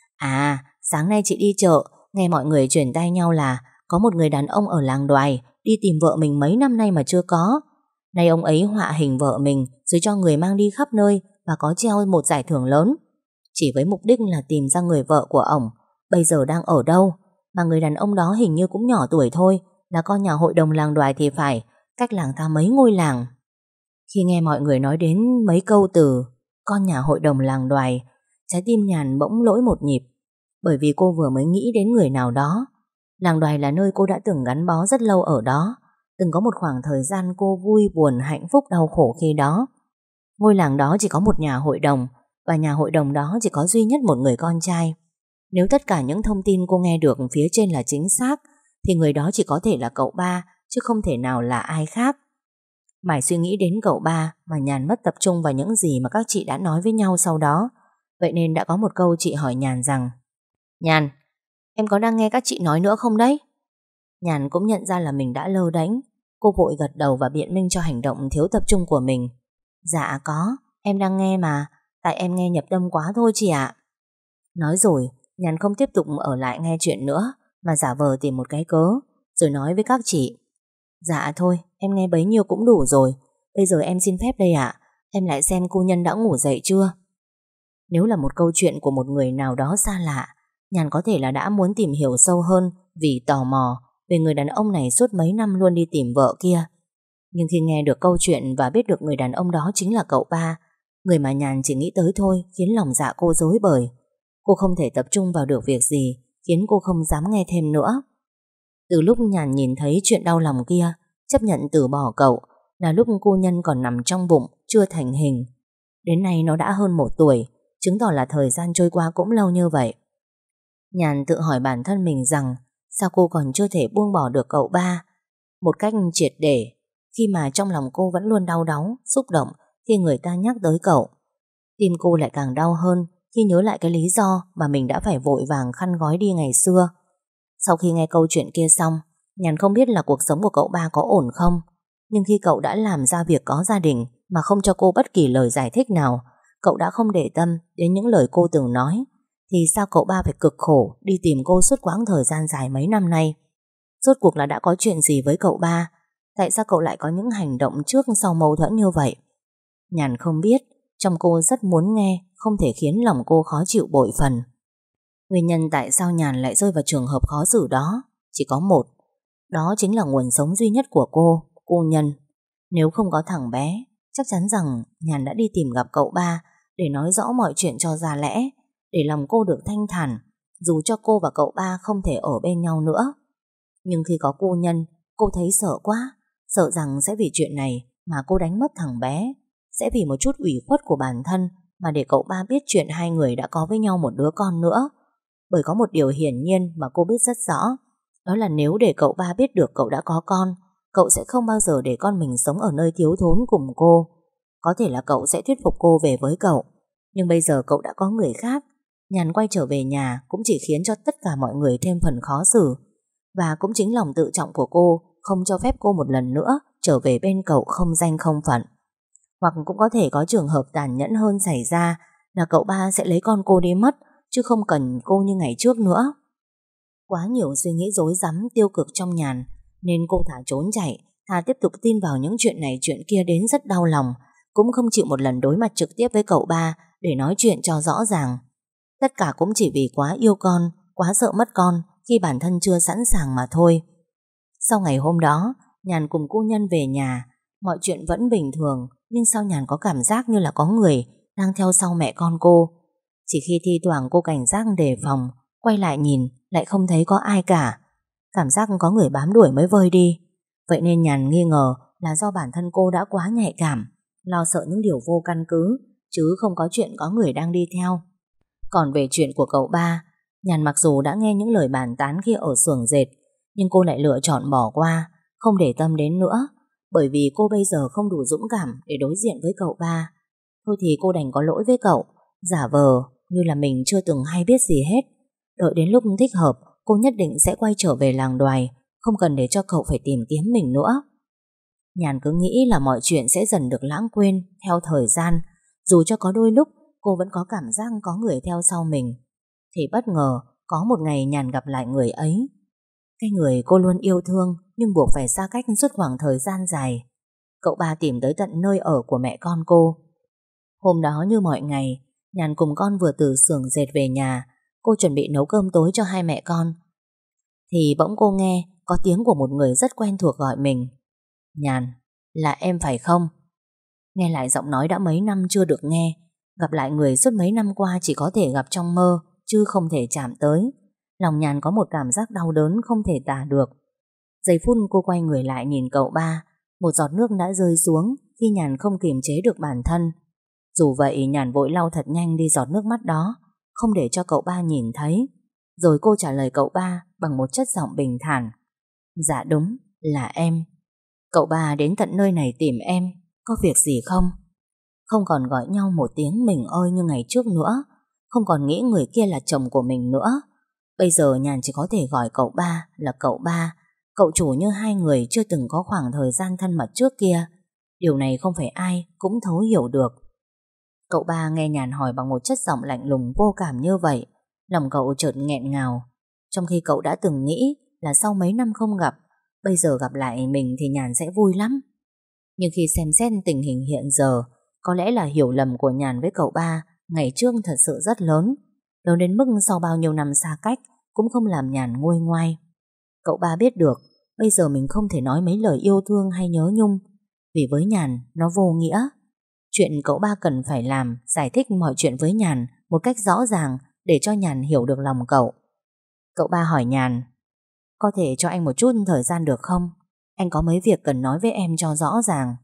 À, sáng nay chị đi chợ, nghe mọi người truyền tai nhau là có một người đàn ông ở làng Đoài đi tìm vợ mình mấy năm nay mà chưa có. Nay ông ấy họa hình vợ mình rồi cho người mang đi khắp nơi và có treo một giải thưởng lớn, chỉ với mục đích là tìm ra người vợ của ổng bây giờ đang ở đâu. Mà người đàn ông đó hình như cũng nhỏ tuổi thôi, là con nhà hội đồng làng Đoài thì phải, cách làng ta mấy ngôi làng. Khi nghe mọi người nói đến mấy câu từ con nhà hội đồng làng Đoài, trái tim Nhàn bỗng lỗi một nhịp, bởi vì cô vừa mới nghĩ đến người nào đó. Làng Đoài là nơi cô đã từng gắn bó rất lâu ở đó, từng có một khoảng thời gian cô vui buồn hạnh phúc đau khổ khi đó. Ngôi làng đó chỉ có một nhà hội đồng, và nhà hội đồng đó chỉ có duy nhất một người con trai. Nếu tất cả những thông tin cô nghe được phía trên là chính xác, thì người đó chỉ có thể là cậu ba, chứ không thể nào là ai khác. Mãi suy nghĩ đến cậu ba mà Nhàn mất tập trung vào những gì mà các chị đã nói với nhau sau đó. Vậy nên đã có một câu chị hỏi Nhàn rằng: Nhàn, em có đang nghe các chị nói nữa không đấy? Nhàn cũng nhận ra là mình đã lơ đễnh. Cô vội gật đầu và biện minh cho hành động thiếu tập trung của mình. Dạ có, em đang nghe mà, tại em nghe nhập tâm quá thôi chị ạ. Nói rồi, Nhàn không tiếp tục ở lại nghe chuyện nữa, mà giả vờ tìm một cái cớ, rồi nói với các chị: Dạ thôi, em nghe bấy nhiêu cũng đủ rồi. Bây giờ em xin phép đây ạ. Em lại xem cô Nhân đã ngủ dậy chưa. Nếu là một câu chuyện của một người nào đó xa lạ, Nhàn có thể là đã muốn tìm hiểu sâu hơn vì tò mò về người đàn ông này suốt mấy năm luôn đi tìm vợ kia. Nhưng khi nghe được câu chuyện và biết được người đàn ông đó chính là cậu ba, người mà Nhàn chỉ nghĩ tới thôi, khiến lòng dạ cô rối bời. Cô không thể tập trung vào được việc gì, khiến cô không dám nghe thêm nữa. Từ lúc Nhàn nhìn thấy chuyện đau lòng kia, chấp nhận từ bỏ cậu, là lúc cô Nhân còn nằm trong bụng, chưa thành hình. Đến nay nó đã hơn một tuổi, chứng tỏ là thời gian trôi qua cũng lâu như vậy. Nhàn tự hỏi bản thân mình rằng sao cô còn chưa thể buông bỏ được cậu ba một cách triệt để, khi mà trong lòng cô vẫn luôn đau đáu, xúc động khi người ta nhắc tới cậu. Tim cô lại càng đau hơn khi nhớ lại cái lý do mà mình đã phải vội vàng khăn gói đi ngày xưa. Sau khi nghe câu chuyện kia xong, Nhàn không biết là cuộc sống của cậu ba có ổn không, nhưng khi cậu đã làm ra việc có gia đình mà không cho cô bất kỳ lời giải thích nào, cậu đã không để tâm đến những lời cô từng nói, thì sao cậu ba phải cực khổ đi tìm cô suốt quãng thời gian dài mấy năm nay? Rốt cuộc là đã có chuyện gì với cậu ba? Tại sao cậu lại có những hành động trước sau mâu thuẫn như vậy? Nhàn không biết, trong cô rất muốn nghe, không thể khiến lòng cô khó chịu bội phần. Nguyên nhân tại sao Nhàn lại rơi vào trường hợp khó xử đó chỉ có một, đó chính là nguồn sống duy nhất của cô, cô Nhân. Nếu không có thằng bé, chắc chắn rằng Nhàn đã đi tìm gặp cậu ba để nói rõ mọi chuyện cho ra lẽ, để lòng cô được thanh thản, dù cho cô và cậu ba không thể ở bên nhau nữa. Nhưng khi có cô Nhân, cô thấy sợ quá, sợ rằng sẽ vì chuyện này mà cô đánh mất thằng bé, sẽ vì một chút ủy khuất của bản thân mà để cậu ba biết chuyện hai người đã có với nhau một đứa con nữa. Bởi có một điều hiển nhiên mà cô biết rất rõ, đó là nếu để cậu ba biết được cậu đã có con, cậu sẽ không bao giờ để con mình sống ở nơi thiếu thốn cùng cô. Có thể là cậu sẽ thuyết phục cô về với cậu, nhưng bây giờ cậu đã có người khác. Nhàn quay trở về nhà cũng chỉ khiến cho tất cả mọi người thêm phần khó xử. Và cũng chính lòng tự trọng của cô không cho phép cô một lần nữa trở về bên cậu không danh không phận. Hoặc cũng có thể có trường hợp tàn nhẫn hơn xảy ra, là cậu ba sẽ lấy con cô đi mất, chứ không cần cô như ngày trước nữa. Quá nhiều suy nghĩ rối rắm tiêu cực trong Nhàn, nên cô thà trốn chạy, thà tiếp tục tin vào những chuyện này chuyện kia đến rất đau lòng, cũng không chịu một lần đối mặt trực tiếp với cậu ba để nói chuyện cho rõ ràng. Tất cả cũng chỉ vì quá yêu con, quá sợ mất con khi bản thân chưa sẵn sàng mà thôi. Sau ngày hôm đó, Nhàn cùng cô Nhân về nhà, mọi chuyện vẫn bình thường, nhưng sao Nhàn có cảm giác như là có người đang theo sau mẹ con cô. Chỉ khi thi thoảng cô cảnh giác đề phòng, quay lại nhìn lại không thấy có ai cả. Cảm giác có người bám đuổi mới vơi đi. Vậy nên Nhàn nghi ngờ là do bản thân cô đã quá nhạy cảm, lo sợ những điều vô căn cứ, chứ không có chuyện có người đang đi theo. Còn về chuyện của cậu ba, Nhàn mặc dù đã nghe những lời bàn tán khi ở xưởng dệt, nhưng cô lại lựa chọn bỏ qua, không để tâm đến nữa, bởi vì cô bây giờ không đủ dũng cảm để đối diện với cậu ba. Thôi thì cô đành có lỗi với cậu, giả vờ như là mình chưa từng hay biết gì hết. Đợi đến lúc thích hợp, cô nhất định sẽ quay trở về làng Đoài, không cần để cho cậu phải tìm kiếm mình nữa. Nhàn cứ nghĩ là mọi chuyện sẽ dần được lãng quên theo thời gian, dù cho có đôi lúc cô vẫn có cảm giác có người theo sau mình. Thì bất ngờ có một ngày Nhàn gặp lại người ấy, cái người cô luôn yêu thương nhưng buộc phải xa cách suốt khoảng thời gian dài. Cậu ba tìm tới tận nơi ở của mẹ con cô. Hôm đó như mọi ngày, Nhàn cùng con vừa từ xưởng dệt về nhà. Cô chuẩn bị nấu cơm tối cho hai mẹ con, thì bỗng cô nghe có tiếng của một người rất quen thuộc gọi mình. Nhàn, là em phải không? Nghe lại giọng nói đã mấy năm chưa được nghe, gặp lại người suốt mấy năm qua chỉ có thể gặp trong mơ, chứ không thể chạm tới. Lòng Nhàn có một cảm giác đau đớn không thể tả được. Giây phút cô quay người lại nhìn cậu ba, một giọt nước đã rơi xuống khi Nhàn không kiềm chế được bản thân. Dù vậy Nhàn vội lau thật nhanh đi giọt nước mắt đó, không để cho cậu ba nhìn thấy. Rồi cô trả lời cậu ba bằng một chất giọng bình thản. Dạ đúng, là em. Cậu ba đến tận nơi này tìm em, có việc gì không? Không còn gọi nhau một tiếng mình ơi như ngày trước nữa, không còn nghĩ người kia là chồng của mình nữa. Bây giờ Nhàn chỉ có thể gọi cậu ba là cậu ba, cậu chủ như hai người chưa từng có khoảng thời gian thân mật trước kia. Điều này không phải ai cũng thấu hiểu được. Cậu ba nghe Nhàn hỏi bằng một chất giọng lạnh lùng vô cảm như vậy, lòng cậu chợt nghẹn ngào. Trong khi cậu đã từng nghĩ là sau mấy năm không gặp, bây giờ gặp lại mình thì Nhàn sẽ vui lắm. Nhưng khi xem xét tình hình hiện giờ, có lẽ là hiểu lầm của Nhàn với cậu ba ngày trước thật sự rất lớn, lớn đến mức sau bao nhiêu năm xa cách cũng không làm Nhàn nguôi ngoai. Cậu ba biết được bây giờ mình không thể nói mấy lời yêu thương hay nhớ nhung, vì với Nhàn nó vô nghĩa. Chuyện cậu ba cần phải làm, giải thích mọi chuyện với Nhàn một cách rõ ràng để cho Nhàn hiểu được lòng cậu. Cậu ba hỏi Nhàn, có thể cho anh một chút thời gian được không? Anh có mấy việc cần nói với em cho rõ ràng.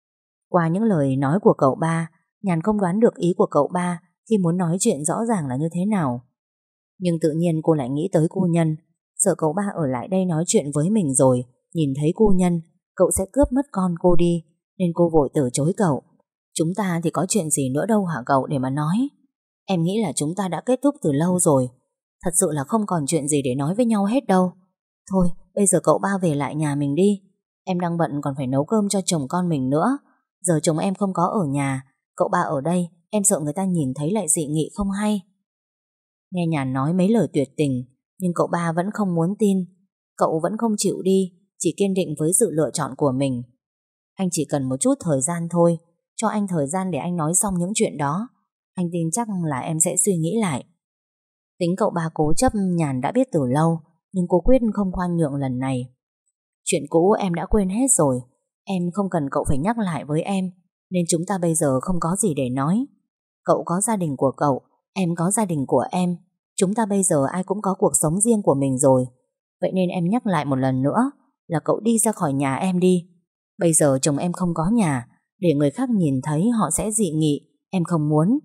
Qua những lời nói của cậu ba, Nhàn không đoán được ý của cậu ba khi muốn nói chuyện rõ ràng là như thế nào. Nhưng tự nhiên cô lại nghĩ tới cô Nhân, sợ cậu ba ở lại đây nói chuyện với mình rồi nhìn thấy cô Nhân, cậu sẽ cướp mất con cô đi, nên cô vội từ chối cậu. Chúng ta thì có chuyện gì nữa đâu hả cậu để mà nói. Em nghĩ là chúng ta đã kết thúc từ lâu rồi. Thật sự là không còn chuyện gì để nói với nhau hết đâu. Thôi, bây giờ cậu ba về lại nhà mình đi. Em đang bận còn phải nấu cơm cho chồng con mình nữa. Giờ chồng em không có ở nhà, cậu ba ở đây, em sợ người ta nhìn thấy lại dị nghị không hay. Nghe Nhàn nói mấy lời tuyệt tình, nhưng cậu ba vẫn không muốn tin. Cậu vẫn không chịu đi, chỉ kiên định với sự lựa chọn của mình. Anh chỉ cần một chút thời gian thôi, cho anh thời gian để anh nói xong những chuyện đó. Anh tin chắc là em sẽ suy nghĩ lại. Tính cậu ba cố chấp Nhàn đã biết từ lâu, nhưng cô quyết không khoan nhượng lần này. Chuyện cũ em đã quên hết rồi, em không cần cậu phải nhắc lại với em, nên chúng ta bây giờ không có gì để nói. Cậu có gia đình của cậu, em có gia đình của em. Chúng ta bây giờ ai cũng có cuộc sống riêng của mình rồi. Vậy nên em nhắc lại một lần nữa là cậu đi ra khỏi nhà em đi. Bây giờ chồng em không có nhà, để người khác nhìn thấy họ sẽ dị nghị. Em không muốn.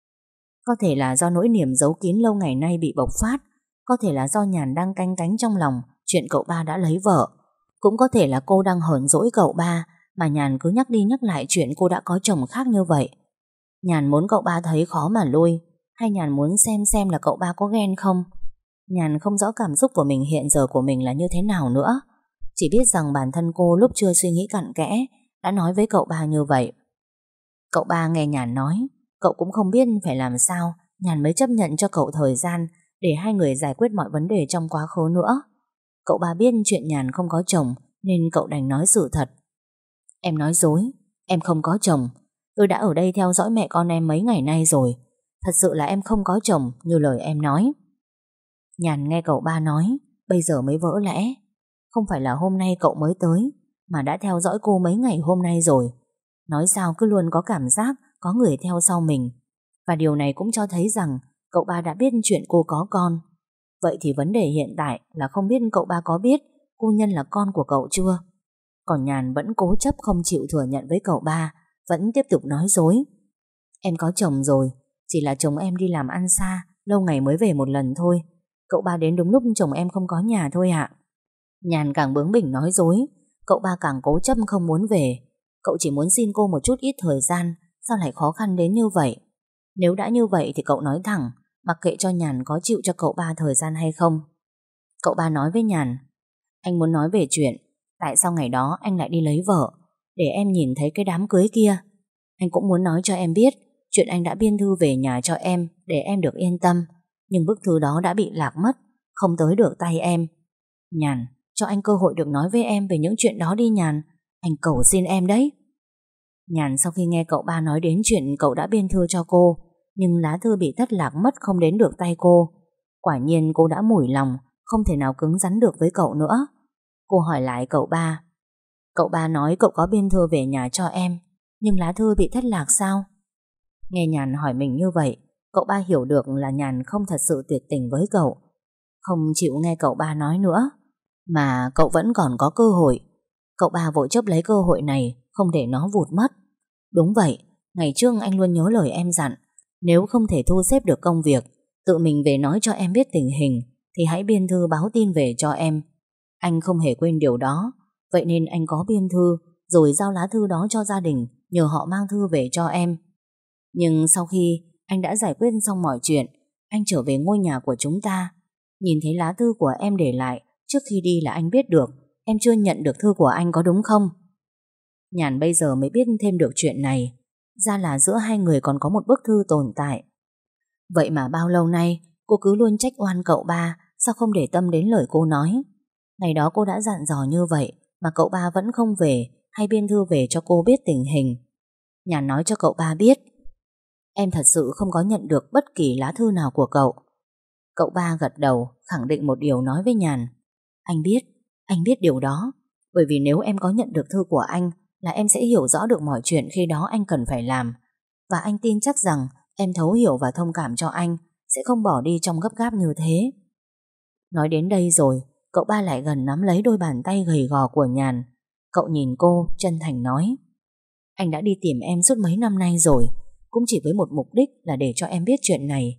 Có thể là do nỗi niềm giấu kín lâu ngày nay bị bộc phát, có thể là do Nhàn đang canh cánh trong lòng chuyện cậu ba đã lấy vợ, cũng có thể là cô đang hờn dỗi cậu ba mà Nhàn cứ nhắc đi nhắc lại chuyện cô đã có chồng khác như vậy. Nhàn muốn cậu ba thấy khó mà lui, hay Nhàn muốn xem xem là cậu ba có ghen không? Nhàn không rõ cảm xúc của mình hiện giờ của mình là như thế nào nữa, chỉ biết rằng bản thân cô lúc chưa suy nghĩ cặn kẽ đã nói với cậu ba như vậy. Cậu ba nghe Nhàn nói, cậu cũng không biết phải làm sao, Nhàn mới chấp nhận cho cậu thời gian để hai người giải quyết mọi vấn đề trong quá khứ nữa. Cậu ba biết chuyện Nhàn không có chồng nên cậu đành nói sự thật. Em nói dối, em không có chồng. Tôi đã ở đây theo dõi mẹ con em mấy ngày nay rồi. Thật sự là em không có chồng như lời em nói. Nhàn nghe cậu ba nói, bây giờ mới vỡ lẽ. Không phải là hôm nay cậu mới tới, mà đã theo dõi cô mấy ngày hôm nay rồi. Nói sao cứ luôn có cảm giác có người theo sau mình. Và điều này cũng cho thấy rằng cậu ba đã biết chuyện cô có con. Vậy thì vấn đề hiện tại là không biết cậu ba có biết cô Nhân là con của cậu chưa. Còn Nhàn vẫn cố chấp không chịu thừa nhận với cậu ba, vẫn tiếp tục nói dối. Em có chồng rồi, chỉ là chồng em đi làm ăn xa, lâu ngày mới về một lần thôi. Cậu ba đến đúng lúc chồng em không có nhà thôi ạ. Nhàn càng bướng bỉnh nói dối, cậu ba càng cố chấp không muốn về. Cậu chỉ muốn xin cô một chút ít thời gian, sao lại khó khăn đến như vậy? Nếu đã như vậy thì cậu nói thẳng, mặc kệ cho Nhàn có chịu cho cậu ba thời gian hay không. Cậu ba nói với Nhàn, anh muốn nói về chuyện tại sao ngày đó anh lại đi lấy vợ, để em nhìn thấy cái đám cưới kia. Anh cũng muốn nói cho em biết chuyện anh đã biên thư về nhà cho em để em được yên tâm, nhưng bức thư đó đã bị lạc mất, không tới được tay em. Nhàn, cho anh cơ hội được nói với em về những chuyện đó đi Nhàn, anh cầu xin em đấy. Nhàn sau khi nghe cậu ba nói đến chuyện cậu đã biên thư cho cô, nhưng lá thư bị thất lạc mất không đến được tay cô. Quả nhiên cô đã mủi lòng, không thể nào cứng rắn được với cậu nữa. Cô hỏi lại cậu ba, cậu ba nói cậu có biên thư về nhà cho em, nhưng lá thư bị thất lạc sao? Nghe Nhàn hỏi mình như vậy, cậu ba hiểu được là Nhàn không thật sự tuyệt tình với cậu, không chịu nghe cậu ba nói nữa, mà cậu vẫn còn có cơ hội. Cậu ba vội chấp lấy cơ hội này, không để nó vụt mất. Đúng vậy, ngày trước anh luôn nhớ lời em dặn, nếu không thể thu xếp được công việc, tự mình về nói cho em biết tình hình, thì hãy biên thư báo tin về cho em. Anh không hề quên điều đó, vậy nên anh có biên thư, rồi giao lá thư đó cho gia đình, nhờ họ mang thư về cho em. Nhưng sau khi anh đã giải quyết xong mọi chuyện, anh trở về ngôi nhà của chúng ta, nhìn thấy lá thư của em để lại, trước khi đi là anh biết được em chưa nhận được thư của anh, có đúng không? Nhàn bây giờ mới biết thêm được chuyện này, ra là giữa hai người còn có một bức thư tồn tại. Vậy mà bao lâu nay cô cứ luôn trách oan cậu ba, sao không để tâm đến lời cô nói. Ngày đó cô đã dặn dò như vậy mà cậu ba vẫn không về hay biên thư về cho cô biết tình hình. Nhàn nói cho cậu ba biết, em thật sự không có nhận được bất kỳ lá thư nào của cậu. Cậu ba gật đầu, khẳng định một điều nói với Nhàn, anh biết, anh biết điều đó, bởi vì nếu em có nhận được thư của anh là em sẽ hiểu rõ được mọi chuyện khi đó anh cần phải làm. Và anh tin chắc rằng em thấu hiểu và thông cảm cho anh, sẽ không bỏ đi trong gấp gáp như thế. Nói đến đây rồi, cậu ba lại gần nắm lấy đôi bàn tay gầy gò của Nhàn. Cậu nhìn cô, chân thành nói, anh đã đi tìm em suốt mấy năm nay rồi, cũng chỉ với một mục đích là để cho em biết chuyện này.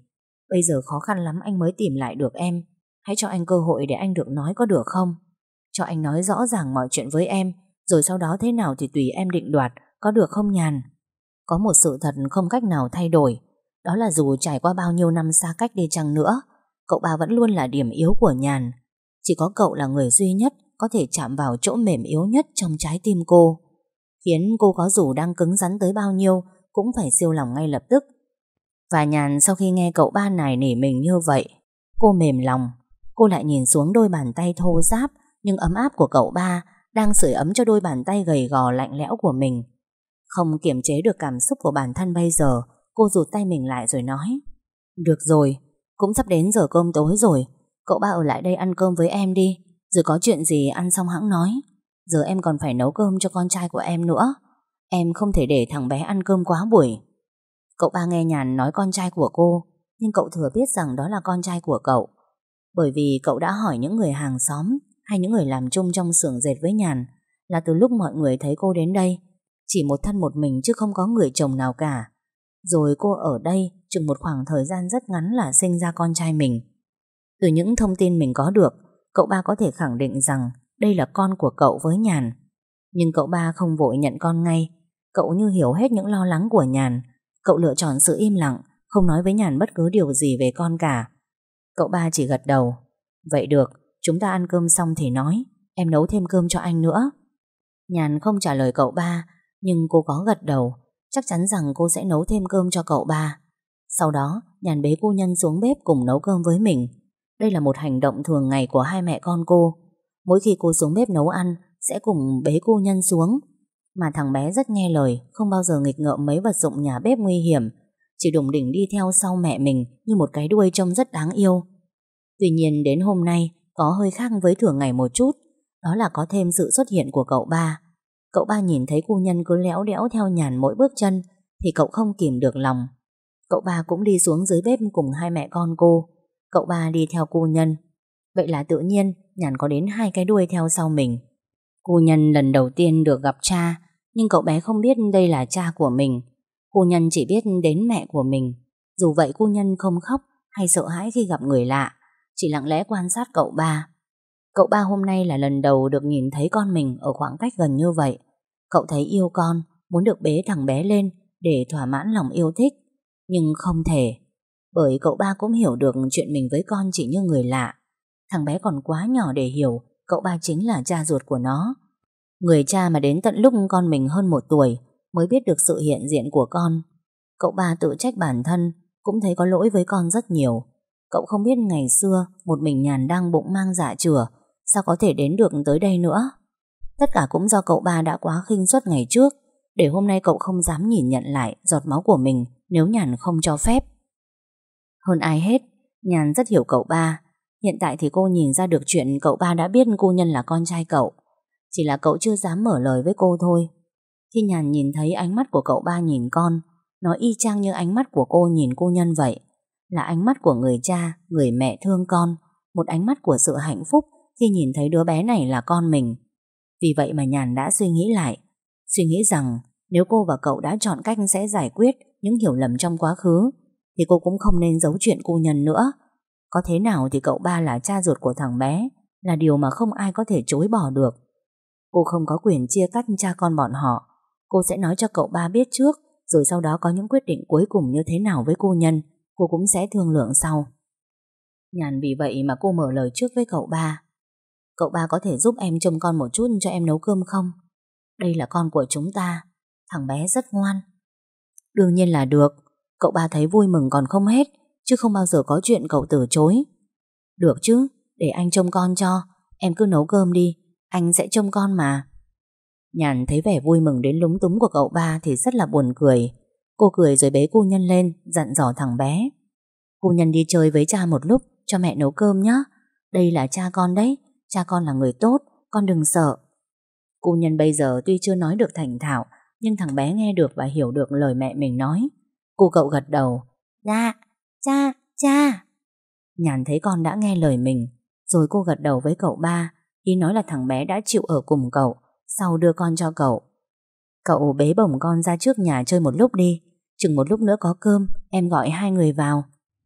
Bây giờ khó khăn lắm anh mới tìm lại được em. Hãy cho anh cơ hội để anh được nói có được không? Cho anh nói rõ ràng mọi chuyện với em, rồi sau đó thế nào thì tùy em định đoạt, có được không Nhàn? Có một sự thật không cách nào thay đổi, đó là dù trải qua bao nhiêu năm xa cách đi chăng nữa, cậu ba vẫn luôn là điểm yếu của Nhàn. Chỉ có cậu là người duy nhất có thể chạm vào chỗ mềm yếu nhất trong trái tim cô, khiến cô có dù đang cứng rắn tới bao nhiêu cũng phải siêu lòng ngay lập tức. Và Nhàn sau khi nghe cậu ba nài nỉ mình như vậy, cô mềm lòng. Cô lại nhìn xuống đôi bàn tay thô ráp nhưng ấm áp của cậu ba đang sưởi ấm cho đôi bàn tay gầy gò lạnh lẽo của mình. Không kiềm chế được cảm xúc của bản thân bây giờ, cô rụt tay mình lại rồi nói: Được rồi, cũng sắp đến giờ cơm tối rồi, cậu ba ở lại đây ăn cơm với em đi, rồi có chuyện gì ăn xong hẵng nói. Giờ em còn phải nấu cơm cho con trai của em nữa. Em không thể để thằng bé ăn cơm quá buổi. Cậu ba nghe Nhàn nói con trai của cô, nhưng cậu thừa biết rằng đó là con trai của cậu. Bởi vì cậu đã hỏi những người hàng xóm hay những người làm chung trong xưởng dệt với Nhàn là từ lúc mọi người thấy cô đến đây, chỉ một thân một mình chứ không có người chồng nào cả. Rồi cô ở đây chừng một khoảng thời gian rất ngắn là sinh ra con trai mình. Từ những thông tin mình có được, cậu ba có thể khẳng định rằng đây là con của cậu với Nhàn. Nhưng cậu ba không vội nhận con ngay. Cậu như hiểu hết những lo lắng của Nhàn. Cậu lựa chọn sự im lặng, không nói với Nhàn bất cứ điều gì về con cả. Cậu ba chỉ gật đầu. Vậy được, chúng ta ăn cơm xong thì nói, em nấu thêm cơm cho anh nữa. Nhàn không trả lời cậu ba, nhưng cô có gật đầu, chắc chắn rằng cô sẽ nấu thêm cơm cho cậu ba. Sau đó, Nhàn bế cô Nhân xuống bếp cùng nấu cơm với mình. Đây là một hành động thường ngày của hai mẹ con cô. Mỗi khi cô xuống bếp nấu ăn, sẽ cùng bế cô Nhân xuống. Mà thằng bé rất nghe lời, không bao giờ nghịch ngợm mấy vật dụng nhà bếp nguy hiểm, chỉ đủng đỉnh đi theo sau mẹ mình như một cái đuôi trông rất đáng yêu. Tuy nhiên đến hôm nay có hơi khác với thường ngày một chút, đó là có thêm sự xuất hiện của cậu ba. Cậu ba nhìn thấy cô Nhân cứ léo đẽo theo Nhàn mỗi bước chân thì cậu không kìm được lòng. Cậu ba cũng đi xuống dưới bếp cùng hai mẹ con cô. Cậu ba đi theo cô Nhân. Vậy là tự nhiên Nhàn có đến hai cái đuôi theo sau mình. Cô Nhân lần đầu tiên được gặp cha, nhưng cậu bé không biết đây là cha của mình. Cô Nhân chỉ biết đến mẹ của mình. Dù vậy cô Nhân không khóc hay sợ hãi khi gặp người lạ, chỉ lặng lẽ quan sát cậu ba. Cậu ba hôm nay là lần đầu được nhìn thấy con mình ở khoảng cách gần như vậy. Cậu thấy yêu con, muốn được bế thằng bé lên để thỏa mãn lòng yêu thích. Nhưng không thể, bởi cậu ba cũng hiểu được chuyện mình với con chỉ như người lạ. Thằng bé còn quá nhỏ để hiểu cậu ba chính là cha ruột của nó. Người cha mà đến tận lúc con mình hơn một tuổi mới biết được sự hiện diện của con. Cậu ba tự trách bản thân, cũng thấy có lỗi với con rất nhiều. Cậu không biết ngày xưa một mình Nhàn đang bụng mang dạ chửa, sao có thể đến được tới đây nữa. Tất cả cũng do cậu ba đã quá khinh suất ngày trước, để hôm nay cậu không dám nhìn nhận lại giọt máu của mình nếu Nhàn không cho phép. Hơn ai hết, Nhàn rất hiểu cậu ba. Hiện tại thì cô nhìn ra được chuyện cậu ba đã biết cô Nhân là con trai cậu, chỉ là cậu chưa dám mở lời với cô thôi. Khi Nhàn nhìn thấy ánh mắt của cậu ba nhìn con, nó y chang như ánh mắt của cô nhìn cô Nhân vậy. Là ánh mắt của người cha, người mẹ thương con, một ánh mắt của sự hạnh phúc khi nhìn thấy đứa bé này là con mình. Vì vậy mà Nhàn đã suy nghĩ lại, suy nghĩ rằng nếu cô và cậu đã chọn cách sẽ giải quyết những hiểu lầm trong quá khứ, thì cô cũng không nên giấu chuyện cô Nhân nữa. Có thế nào thì cậu ba là cha ruột của thằng bé, là điều mà không ai có thể chối bỏ được. Cô không có quyền chia cắt cha con bọn họ. Cô sẽ nói cho cậu ba biết trước, rồi sau đó có những quyết định cuối cùng như thế nào với cô Nhân, cô cũng sẽ thương lượng sau. Nhàn vì vậy mà cô mở lời trước với cậu ba. Cậu ba có thể giúp em trông con một chút cho em nấu cơm không? Đây là con của chúng ta, thằng bé rất ngoan. Đương nhiên là được. Cậu ba thấy vui mừng còn không hết, chứ không bao giờ có chuyện cậu từ chối. Được chứ, để anh trông con cho. Em cứ nấu cơm đi, anh sẽ trông con mà. Nhàn thấy vẻ vui mừng đến lúng túng của cậu ba thì rất là buồn cười. Cô cười rồi bế cô Nhân lên, dặn dò thằng bé. Cô Nhân đi chơi với cha một lúc, cho mẹ nấu cơm nhé. Đây là cha con đấy, cha con là người tốt, con đừng sợ. Cô Nhân bây giờ tuy chưa nói được thành thạo, nhưng thằng bé nghe được và hiểu được lời mẹ mình nói. Cô cậu gật đầu. Dạ, cha, cha. Nhàn thấy con đã nghe lời mình, rồi cô gật đầu với cậu ba, ý nói là thằng bé đã chịu ở cùng cậu, sau đưa con cho cậu. Cậu bế bổng con ra trước nhà chơi một lúc đi, chừng một lúc nữa có cơm, em gọi hai người vào.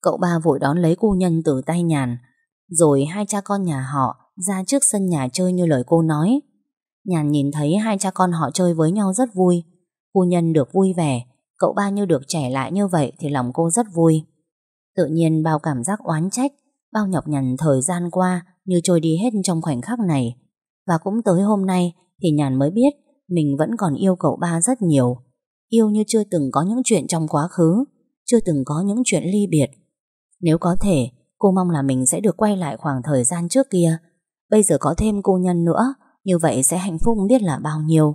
Cậu ba vội đón lấy cô Nhân từ tay Nhàn, rồi hai cha con nhà họ ra trước sân nhà chơi như lời cô nói. Nhàn nhìn thấy hai cha con họ chơi với nhau rất vui. Cô Nhân được vui vẻ, cậu ba như được trẻ lại như vậy thì lòng cô rất vui. Tự nhiên bao cảm giác oán trách, bao nhọc nhằn thời gian qua như trôi đi hết trong khoảnh khắc này. Và cũng tới hôm nay thì Nhàn mới biết mình vẫn còn yêu cậu ba rất nhiều. Yêu như chưa từng có những chuyện trong quá khứ, chưa từng có những chuyện ly biệt. Nếu có thể, cô mong là mình sẽ được quay lại khoảng thời gian trước kia. Bây giờ có thêm cô Nhân nữa, như vậy sẽ hạnh phúc biết là bao nhiêu.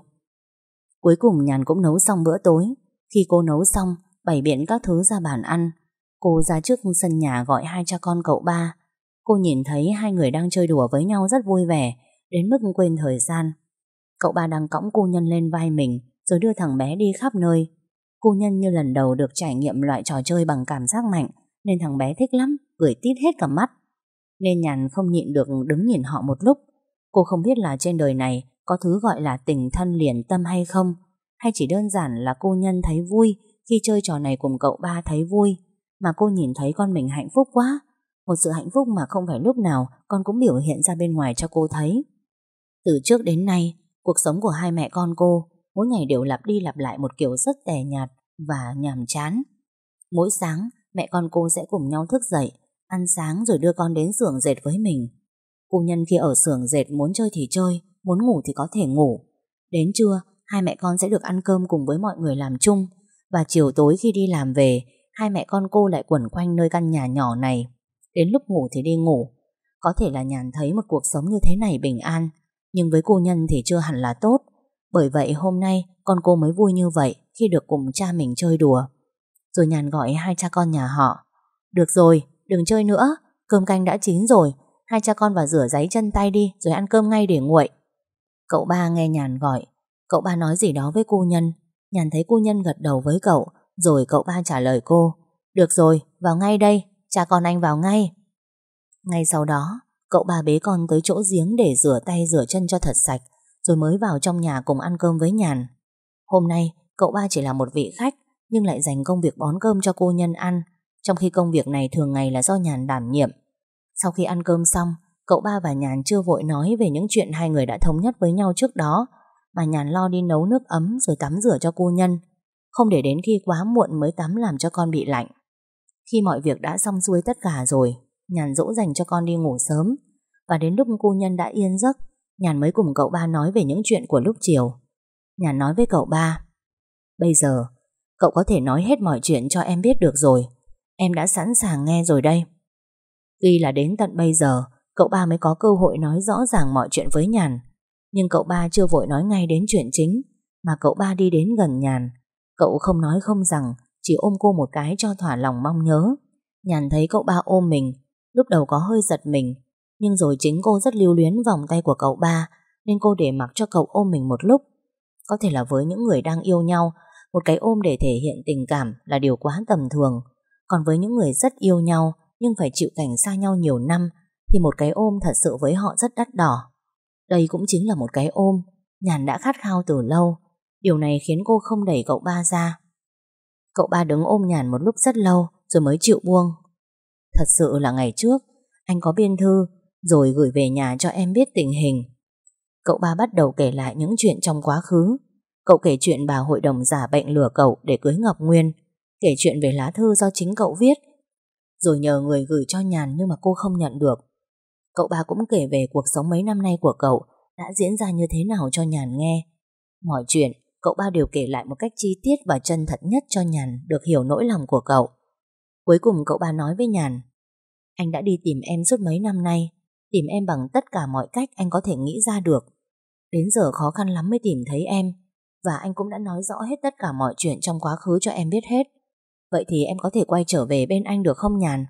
Cuối cùng Nhàn cũng nấu xong bữa tối. Khi cô nấu xong, bày biện các thứ ra bàn ăn, cô ra trước sân nhà gọi hai cha con cậu ba. Cô nhìn thấy hai người đang chơi đùa với nhau rất vui vẻ, đến mức quên thời gian. Cậu ba đang cõng cô Nhân lên vai mình, rồi đưa thằng bé đi khắp nơi. Cô Nhân như lần đầu được trải nghiệm loại trò chơi bằng cảm giác mạnh, nên thằng bé thích lắm, cười tít hết cả mắt. Nên Nhàn không nhịn được đứng nhìn họ một lúc. Cô không biết là trên đời này có thứ gọi là tình thân liền tâm hay không, hay chỉ đơn giản là cô Nhân thấy vui khi chơi trò này cùng cậu ba thấy vui, mà cô nhìn thấy con mình hạnh phúc quá. Một sự hạnh phúc mà không phải lúc nào con cũng biểu hiện ra bên ngoài cho cô thấy. Từ trước đến nay, cuộc sống của hai mẹ con cô mỗi ngày đều lặp đi lặp lại một kiểu rất tẻ nhạt và nhàm chán. Mỗi sáng, mẹ con cô sẽ cùng nhau thức dậy, ăn sáng rồi đưa con đến xưởng dệt với mình. Cô Nhân khi ở xưởng dệt muốn chơi thì chơi, muốn ngủ thì có thể ngủ. Đến trưa, hai mẹ con sẽ được ăn cơm cùng với mọi người làm chung. Và chiều tối khi đi làm về, hai mẹ con cô lại quẩn quanh nơi căn nhà nhỏ này. Đến lúc ngủ thì đi ngủ. Có thể là Nhàn thấy một cuộc sống như thế này bình an, nhưng với cô Nhân thì chưa hẳn là tốt. Bởi vậy hôm nay con cô mới vui như vậy khi được cùng cha mình chơi đùa. Rồi Nhàn gọi hai cha con nhà họ. Được rồi, đừng chơi nữa, cơm canh đã chín rồi. Hai cha con vào rửa ráy chân tay đi, rồi ăn cơm ngay để nguội. Cậu ba nghe Nhàn gọi. Cậu ba nói gì đó với cô Nhân. Nhàn thấy cô Nhân gật đầu với cậu, rồi cậu ba trả lời cô. Được rồi, vào ngay đây, cha con anh vào ngay. Ngay sau đó, cậu ba bế con tới chỗ giếng để rửa tay rửa chân cho thật sạch, rồi mới vào trong nhà cùng ăn cơm với Nhàn. Hôm nay, cậu ba chỉ là một vị khách, nhưng lại dành công việc bón cơm cho cô Nhân ăn, trong khi công việc này thường ngày là do Nhàn đảm nhiệm. Sau khi ăn cơm xong, cậu ba và Nhàn chưa vội nói về những chuyện hai người đã thống nhất với nhau trước đó, mà Nhàn lo đi nấu nước ấm rồi tắm rửa cho cô Nhân, không để đến khi quá muộn mới tắm làm cho con bị lạnh. Khi mọi việc đã xong xuôi tất cả rồi, Nhàn dỗ dành cho con đi ngủ sớm, và đến lúc cô Nhân đã yên giấc, Nhàn mới cùng cậu ba nói về những chuyện của lúc chiều. Nhàn nói với cậu ba, bây giờ cậu có thể nói hết mọi chuyện cho em biết được rồi. Em đã sẵn sàng nghe rồi đây. Tuy là đến tận bây giờ cậu ba mới có cơ hội nói rõ ràng mọi chuyện với Nhàn, nhưng cậu ba chưa vội nói ngay đến chuyện chính, mà cậu ba đi đến gần Nhàn. Cậu không nói không rằng, chỉ ôm cô một cái cho thỏa lòng mong nhớ. Nhàn thấy cậu ba ôm mình, lúc đầu có hơi giật mình, nhưng rồi chính cô rất lưu luyến vòng tay của cậu ba, nên cô để mặc cho cậu ôm mình một lúc. Có thể là với những người đang yêu nhau, một cái ôm để thể hiện tình cảm là điều quá tầm thường. Còn với những người rất yêu nhau nhưng phải chịu cảnh xa nhau nhiều năm, thì một cái ôm thật sự với họ rất đắt đỏ. Đây cũng chính là một cái ôm Nhàn đã khát khao từ lâu. Điều này khiến cô không đẩy cậu ba ra. Cậu ba đứng ôm Nhàn một lúc rất lâu rồi mới chịu buông. Thật sự là ngày trước anh có biên thư rồi gửi về nhà cho em biết tình hình. Cậu ba bắt đầu kể lại những chuyện trong quá khứ. Cậu kể chuyện bà hội đồng giả bệnh lừa cậu để cưới Ngọc Nguyên, kể chuyện về lá thư do chính cậu viết, rồi nhờ người gửi cho Nhàn nhưng mà cô không nhận được. Cậu ba cũng kể về cuộc sống mấy năm nay của cậu đã diễn ra như thế nào cho Nhàn nghe. Mọi chuyện cậu ba đều kể lại một cách chi tiết và chân thật nhất cho Nhàn được hiểu nỗi lòng của cậu. Cuối cùng cậu ba nói với Nhàn, anh đã đi tìm em suốt mấy năm nay, tìm em bằng tất cả mọi cách anh có thể nghĩ ra được. Đến giờ khó khăn lắm mới tìm thấy em, và anh cũng đã nói rõ hết tất cả mọi chuyện trong quá khứ cho em biết hết. Vậy thì em có thể quay trở về bên anh được không Nhàn?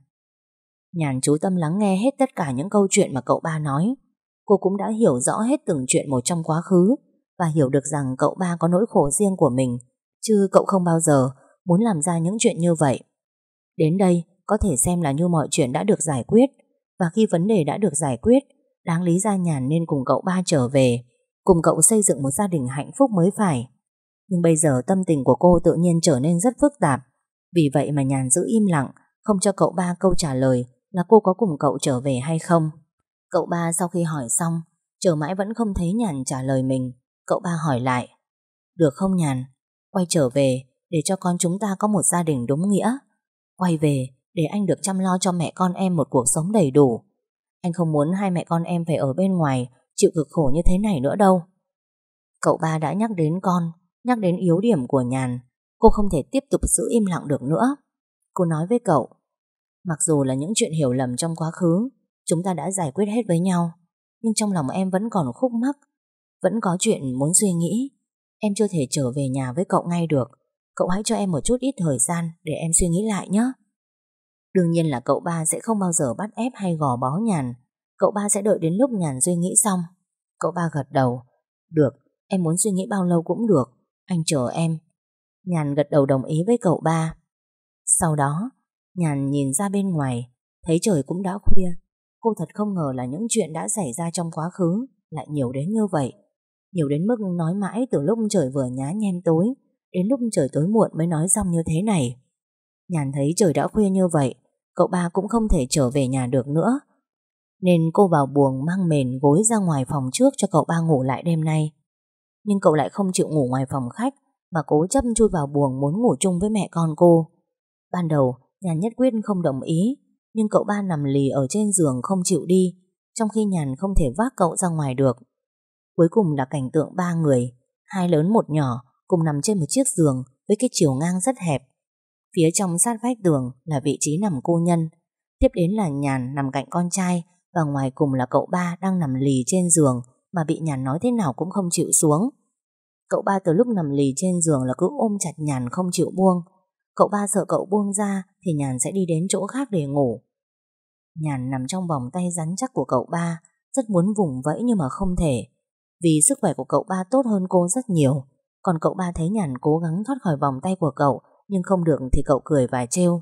Nhàn chú tâm lắng nghe hết tất cả những câu chuyện mà cậu ba nói. Cô cũng đã hiểu rõ hết từng chuyện một trong quá khứ, và hiểu được rằng cậu ba có nỗi khổ riêng của mình, chứ cậu không bao giờ muốn làm ra những chuyện như vậy. Đến đây có thể xem là như mọi chuyện đã được giải quyết, và khi vấn đề đã được giải quyết, đáng lý ra Nhàn nên cùng cậu ba trở về, cùng cậu xây dựng một gia đình hạnh phúc mới phải. Nhưng bây giờ tâm tình của cô tự nhiên trở nên rất phức tạp. Vì vậy mà Nhàn giữ im lặng, không cho cậu ba câu trả lời là cô có cùng cậu trở về hay không. Cậu ba sau khi hỏi xong, chờ mãi vẫn không thấy Nhàn trả lời mình. Cậu ba hỏi lại: được không Nhàn? Quay trở về để cho con chúng ta có một gia đình đúng nghĩa. Quay về để anh được chăm lo cho mẹ con em một cuộc sống đầy đủ. Anh không muốn hai mẹ con em phải ở bên ngoài chịu cực khổ như thế này nữa đâu. Cậu ba đã nhắc đến con, nhắc đến yếu điểm của Nhàn. Cô không thể tiếp tục giữ im lặng được nữa. Cô nói với cậu: mặc dù là những chuyện hiểu lầm trong quá khứ chúng ta đã giải quyết hết với nhau, nhưng trong lòng em vẫn còn khúc mắc, vẫn có chuyện muốn suy nghĩ. Em chưa thể trở về nhà với cậu ngay được. Cậu hãy cho em một chút ít thời gian để em suy nghĩ lại nhé. Đương nhiên là cậu ba sẽ không bao giờ bắt ép hay gò bó Nhàn. Cậu ba sẽ đợi đến lúc Nhàn suy nghĩ xong. Cậu ba gật đầu: được, em muốn suy nghĩ bao lâu cũng được, anh chờ em. Nhàn gật đầu đồng ý với cậu ba. Sau đó Nhàn nhìn ra bên ngoài, thấy trời cũng đã khuya. Cô thật không ngờ là những chuyện đã xảy ra trong quá khứ lại nhiều đến như vậy. Nhiều đến mức nói mãi từ lúc trời vừa nhá nhem tối đến lúc trời tối muộn mới nói xong như thế này. Nhàn thấy trời đã khuya như vậy, cậu ba cũng không thể trở về nhà được nữa, nên cô vào buồng mang mền gối ra ngoài phòng trước cho cậu ba ngủ lại đêm nay. Nhưng cậu lại không chịu ngủ ngoài phòng khách, mà cố chấp chui vào buồng muốn ngủ chung với mẹ con cô. Ban đầu Nhàn nhất quyết không đồng ý, nhưng cậu ba nằm lì ở trên giường không chịu đi, trong khi Nhàn không thể vác cậu ra ngoài được. Cuối cùng là cảnh tượng ba người, hai lớn một nhỏ, cùng nằm trên một chiếc giường với cái chiều ngang rất hẹp. Phía trong sát vách tường là vị trí nằm cô nhân, tiếp đến là Nhàn nằm cạnh con trai, và ngoài cùng là cậu ba đang nằm lì trên giường mà bị Nhàn nói thế nào cũng không chịu xuống. Cậu ba từ lúc nằm lì trên giường là cứ ôm chặt Nhàn không chịu buông. Cậu ba sợ cậu buông ra thì Nhàn sẽ đi đến chỗ khác để ngủ. Nhàn nằm trong vòng tay rắn chắc của cậu ba, rất muốn vùng vẫy nhưng mà không thể, vì sức khỏe của cậu ba tốt hơn cô rất nhiều. Còn cậu ba thấy Nhàn cố gắng thoát khỏi vòng tay của cậu nhưng không được thì cậu cười và trêu: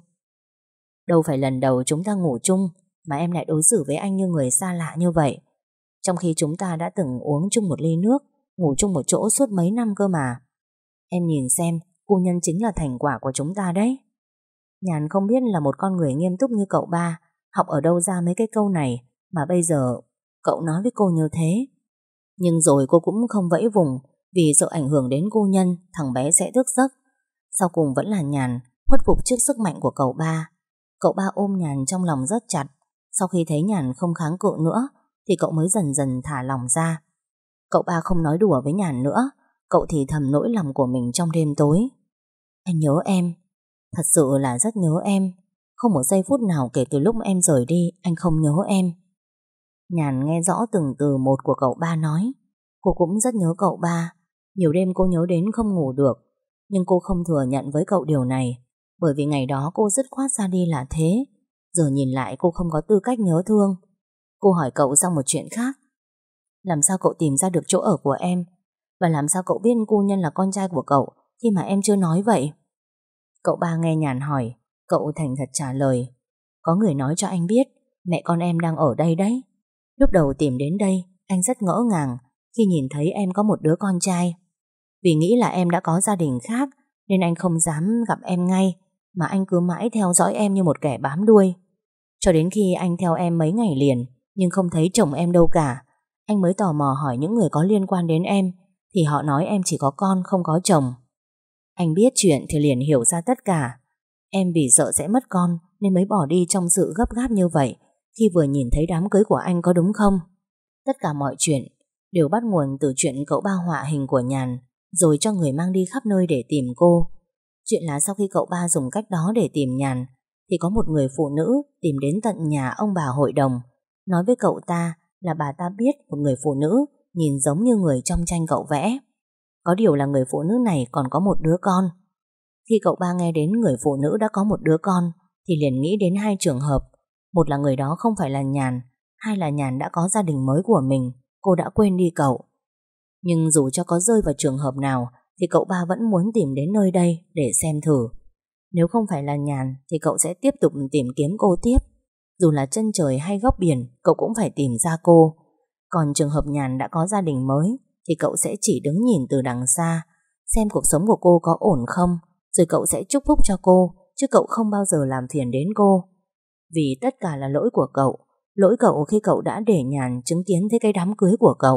đâu phải lần đầu chúng ta ngủ chung mà em lại đối xử với anh như người xa lạ như vậy, trong khi chúng ta đã từng uống chung một ly nước, ngủ chung một chỗ suốt mấy năm cơ mà. Em nhìn xem, cô nhân chính là thành quả của chúng ta đấy. Nhàn không biết là một con người nghiêm túc như cậu ba học ở đâu ra mấy cái câu này mà bây giờ cậu nói với cô như thế. Nhưng rồi cô cũng không vẫy vùng, vì sợ ảnh hưởng đến cô nhân, thằng bé sẽ thức giấc. Sau cùng vẫn là Nhàn khuất phục trước sức mạnh của cậu ba. Cậu ba ôm Nhàn trong lòng rất chặt. Sau khi thấy Nhàn không kháng cự nữa thì cậu mới dần dần thả lòng ra. Cậu ba không nói đùa với Nhàn nữa. Cậu thì thầm nỗi lòng của mình trong đêm tối: anh nhớ em, thật sự là rất nhớ em. Không một giây phút nào kể từ lúc em rời đi anh không nhớ em. Nhàn nghe rõ từng từ một của cậu ba nói. Cô cũng rất nhớ cậu ba. Nhiều đêm cô nhớ đến không ngủ được. Nhưng cô không thừa nhận với cậu điều này, bởi vì ngày đó cô dứt khoát ra đi là thế. Giờ nhìn lại cô không có tư cách nhớ thương. Cô hỏi cậu sang một chuyện khác: làm sao cậu tìm ra được chỗ ở của em? Và làm sao cậu biết cô nhân là con trai của cậu khi mà em chưa nói vậy? Cậu ba nghe Nhàn hỏi, cậu thành thật trả lời: có người nói cho anh biết mẹ con em đang ở đây đấy. Lúc đầu tìm đến đây anh rất ngỡ ngàng khi nhìn thấy em có một đứa con trai. Vì nghĩ là em đã có gia đình khác nên anh không dám gặp em ngay, mà anh cứ mãi theo dõi em như một kẻ bám đuôi. Cho đến khi anh theo em mấy ngày liền nhưng không thấy chồng em đâu cả, anh mới tò mò hỏi những người có liên quan đến em, thì họ nói em chỉ có con không có chồng. Anh biết chuyện thì liền hiểu ra tất cả. Em vì sợ sẽ mất con nên mới bỏ đi trong sự gấp gáp như vậy khi vừa nhìn thấy đám cưới của anh, có đúng không? Tất cả mọi chuyện đều bắt nguồn từ chuyện cậu ba họa hình của Nhàn rồi cho người mang đi khắp nơi để tìm cô. Chuyện là sau khi cậu ba dùng cách đó để tìm Nhàn thì có một người phụ nữ tìm đến tận nhà ông bà hội đồng, nói với cậu ta là bà ta biết một người phụ nữ nhìn giống như người trong tranh cậu vẽ. Có điều là người phụ nữ này còn có một đứa con. Khi cậu ba nghe đến người phụ nữ đã có một đứa con thì liền nghĩ đến hai trường hợp. Một là người đó không phải là Nhàn, hai là Nhàn đã có gia đình mới của mình, cô đã quên đi cậu. Nhưng dù cho có rơi vào trường hợp nào thì cậu ba vẫn muốn tìm đến nơi đây để xem thử. Nếu không phải là Nhàn thì cậu sẽ tiếp tục tìm kiếm cô tiếp. Dù là chân trời hay góc biển, cậu cũng phải tìm ra cô. Còn trường hợp Nhàn đã có gia đình mới thì cậu sẽ chỉ đứng nhìn từ đằng xa, xem cuộc sống của cô có ổn không, rồi cậu sẽ chúc phúc cho cô, chứ cậu không bao giờ làm phiền đến cô. Vì tất cả là lỗi của cậu. Lỗi cậu khi cậu đã để Nhàn chứng kiến thấy cái đám cưới của cậu.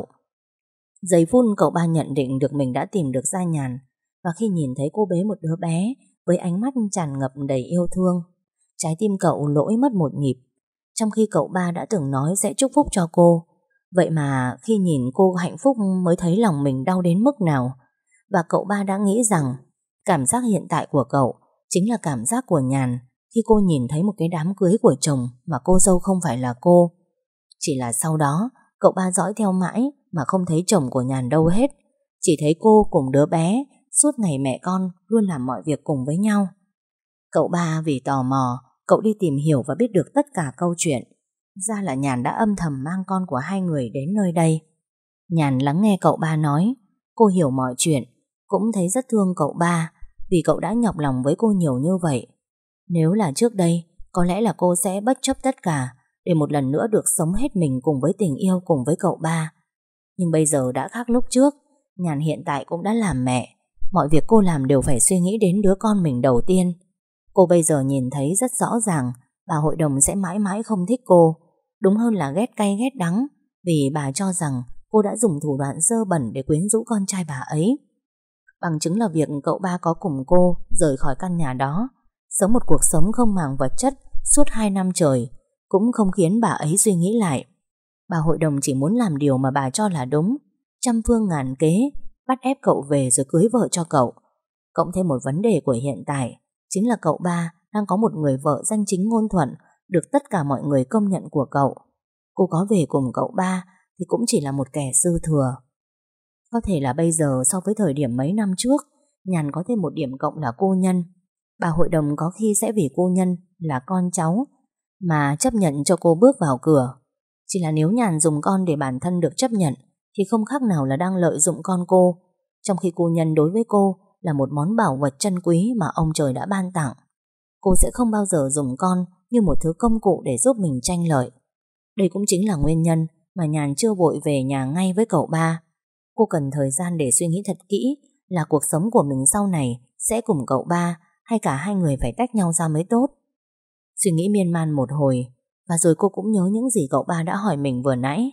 Giây phút cậu ba nhận định được mình đã tìm được ra Nhàn, và khi nhìn thấy cô bế một đứa bé với ánh mắt tràn ngập đầy yêu thương, trái tim cậu lỗi mất một nhịp. Trong khi cậu ba đã từng nói sẽ chúc phúc cho cô, vậy mà khi nhìn cô hạnh phúc mới thấy lòng mình đau đến mức nào. Và cậu ba đã nghĩ rằng cảm giác hiện tại của cậu chính là cảm giác của Nhàn khi cô nhìn thấy một cái đám cưới của chồng mà cô dâu không phải là cô. Chỉ là sau đó cậu ba dõi theo mãi mà không thấy chồng của Nhàn đâu hết, chỉ thấy cô cùng đứa bé suốt ngày mẹ con luôn làm mọi việc cùng với nhau. Cậu ba vì tò mò, cậu đi tìm hiểu và biết được tất cả câu chuyện. Ra là Nhàn đã âm thầm mang con của hai người đến nơi đây. Nhàn lắng nghe cậu ba nói, cô hiểu mọi chuyện, cũng thấy rất thương cậu ba vì cậu đã nhọc lòng với cô nhiều như vậy. Nếu là trước đây, có lẽ là cô sẽ bất chấp tất cả để một lần nữa được sống hết mình cùng với tình yêu cùng với cậu ba. Nhưng bây giờ đã khác lúc trước. Nhàn hiện tại cũng đã làm mẹ, mọi việc cô làm đều phải suy nghĩ đến đứa con mình đầu tiên. Cô bây giờ nhìn thấy rất rõ ràng bà hội đồng sẽ mãi mãi không thích cô, đúng hơn là ghét cay ghét đắng, vì bà cho rằng cô đã dùng thủ đoạn dơ bẩn để quyến rũ con trai bà ấy. Bằng chứng là việc cậu ba có cùng cô rời khỏi căn nhà đó, sống một cuộc sống không màng vật chất suốt hai năm trời, cũng không khiến bà ấy suy nghĩ lại. Bà hội đồng chỉ muốn làm điều mà bà cho là đúng, trăm phương ngàn kế bắt ép cậu về rồi cưới vợ cho cậu. Cộng thêm một vấn đề của hiện tại, chính là cậu ba đang có một người vợ danh chính ngôn thuận, được tất cả mọi người công nhận của cậu. Cô có về cùng cậu ba thì cũng chỉ là một kẻ dư thừa. Có thể là bây giờ so với thời điểm mấy năm trước, Nhàn có thêm một điểm cộng là cô nhân. Bà hội đồng có khi sẽ vì cô nhân là con cháu mà chấp nhận cho cô bước vào cửa. Chỉ là nếu Nhàn dùng con để bản thân được chấp nhận thì không khác nào là đang lợi dụng con cô, trong khi cô nhân đối với cô là một món bảo vật chân quý mà ông trời đã ban tặng. Cô sẽ không bao giờ dùng con như một thứ công cụ để giúp mình tranh lợi. Đây cũng chính là nguyên nhân mà Nhàn chưa vội về nhà ngay với cậu ba. Cô cần thời gian để suy nghĩ thật kỹ là cuộc sống của mình sau này sẽ cùng cậu ba hay cả hai người phải tách nhau ra mới tốt. Suy nghĩ miên man một hồi, và rồi cô cũng nhớ những gì cậu ba đã hỏi mình vừa nãy.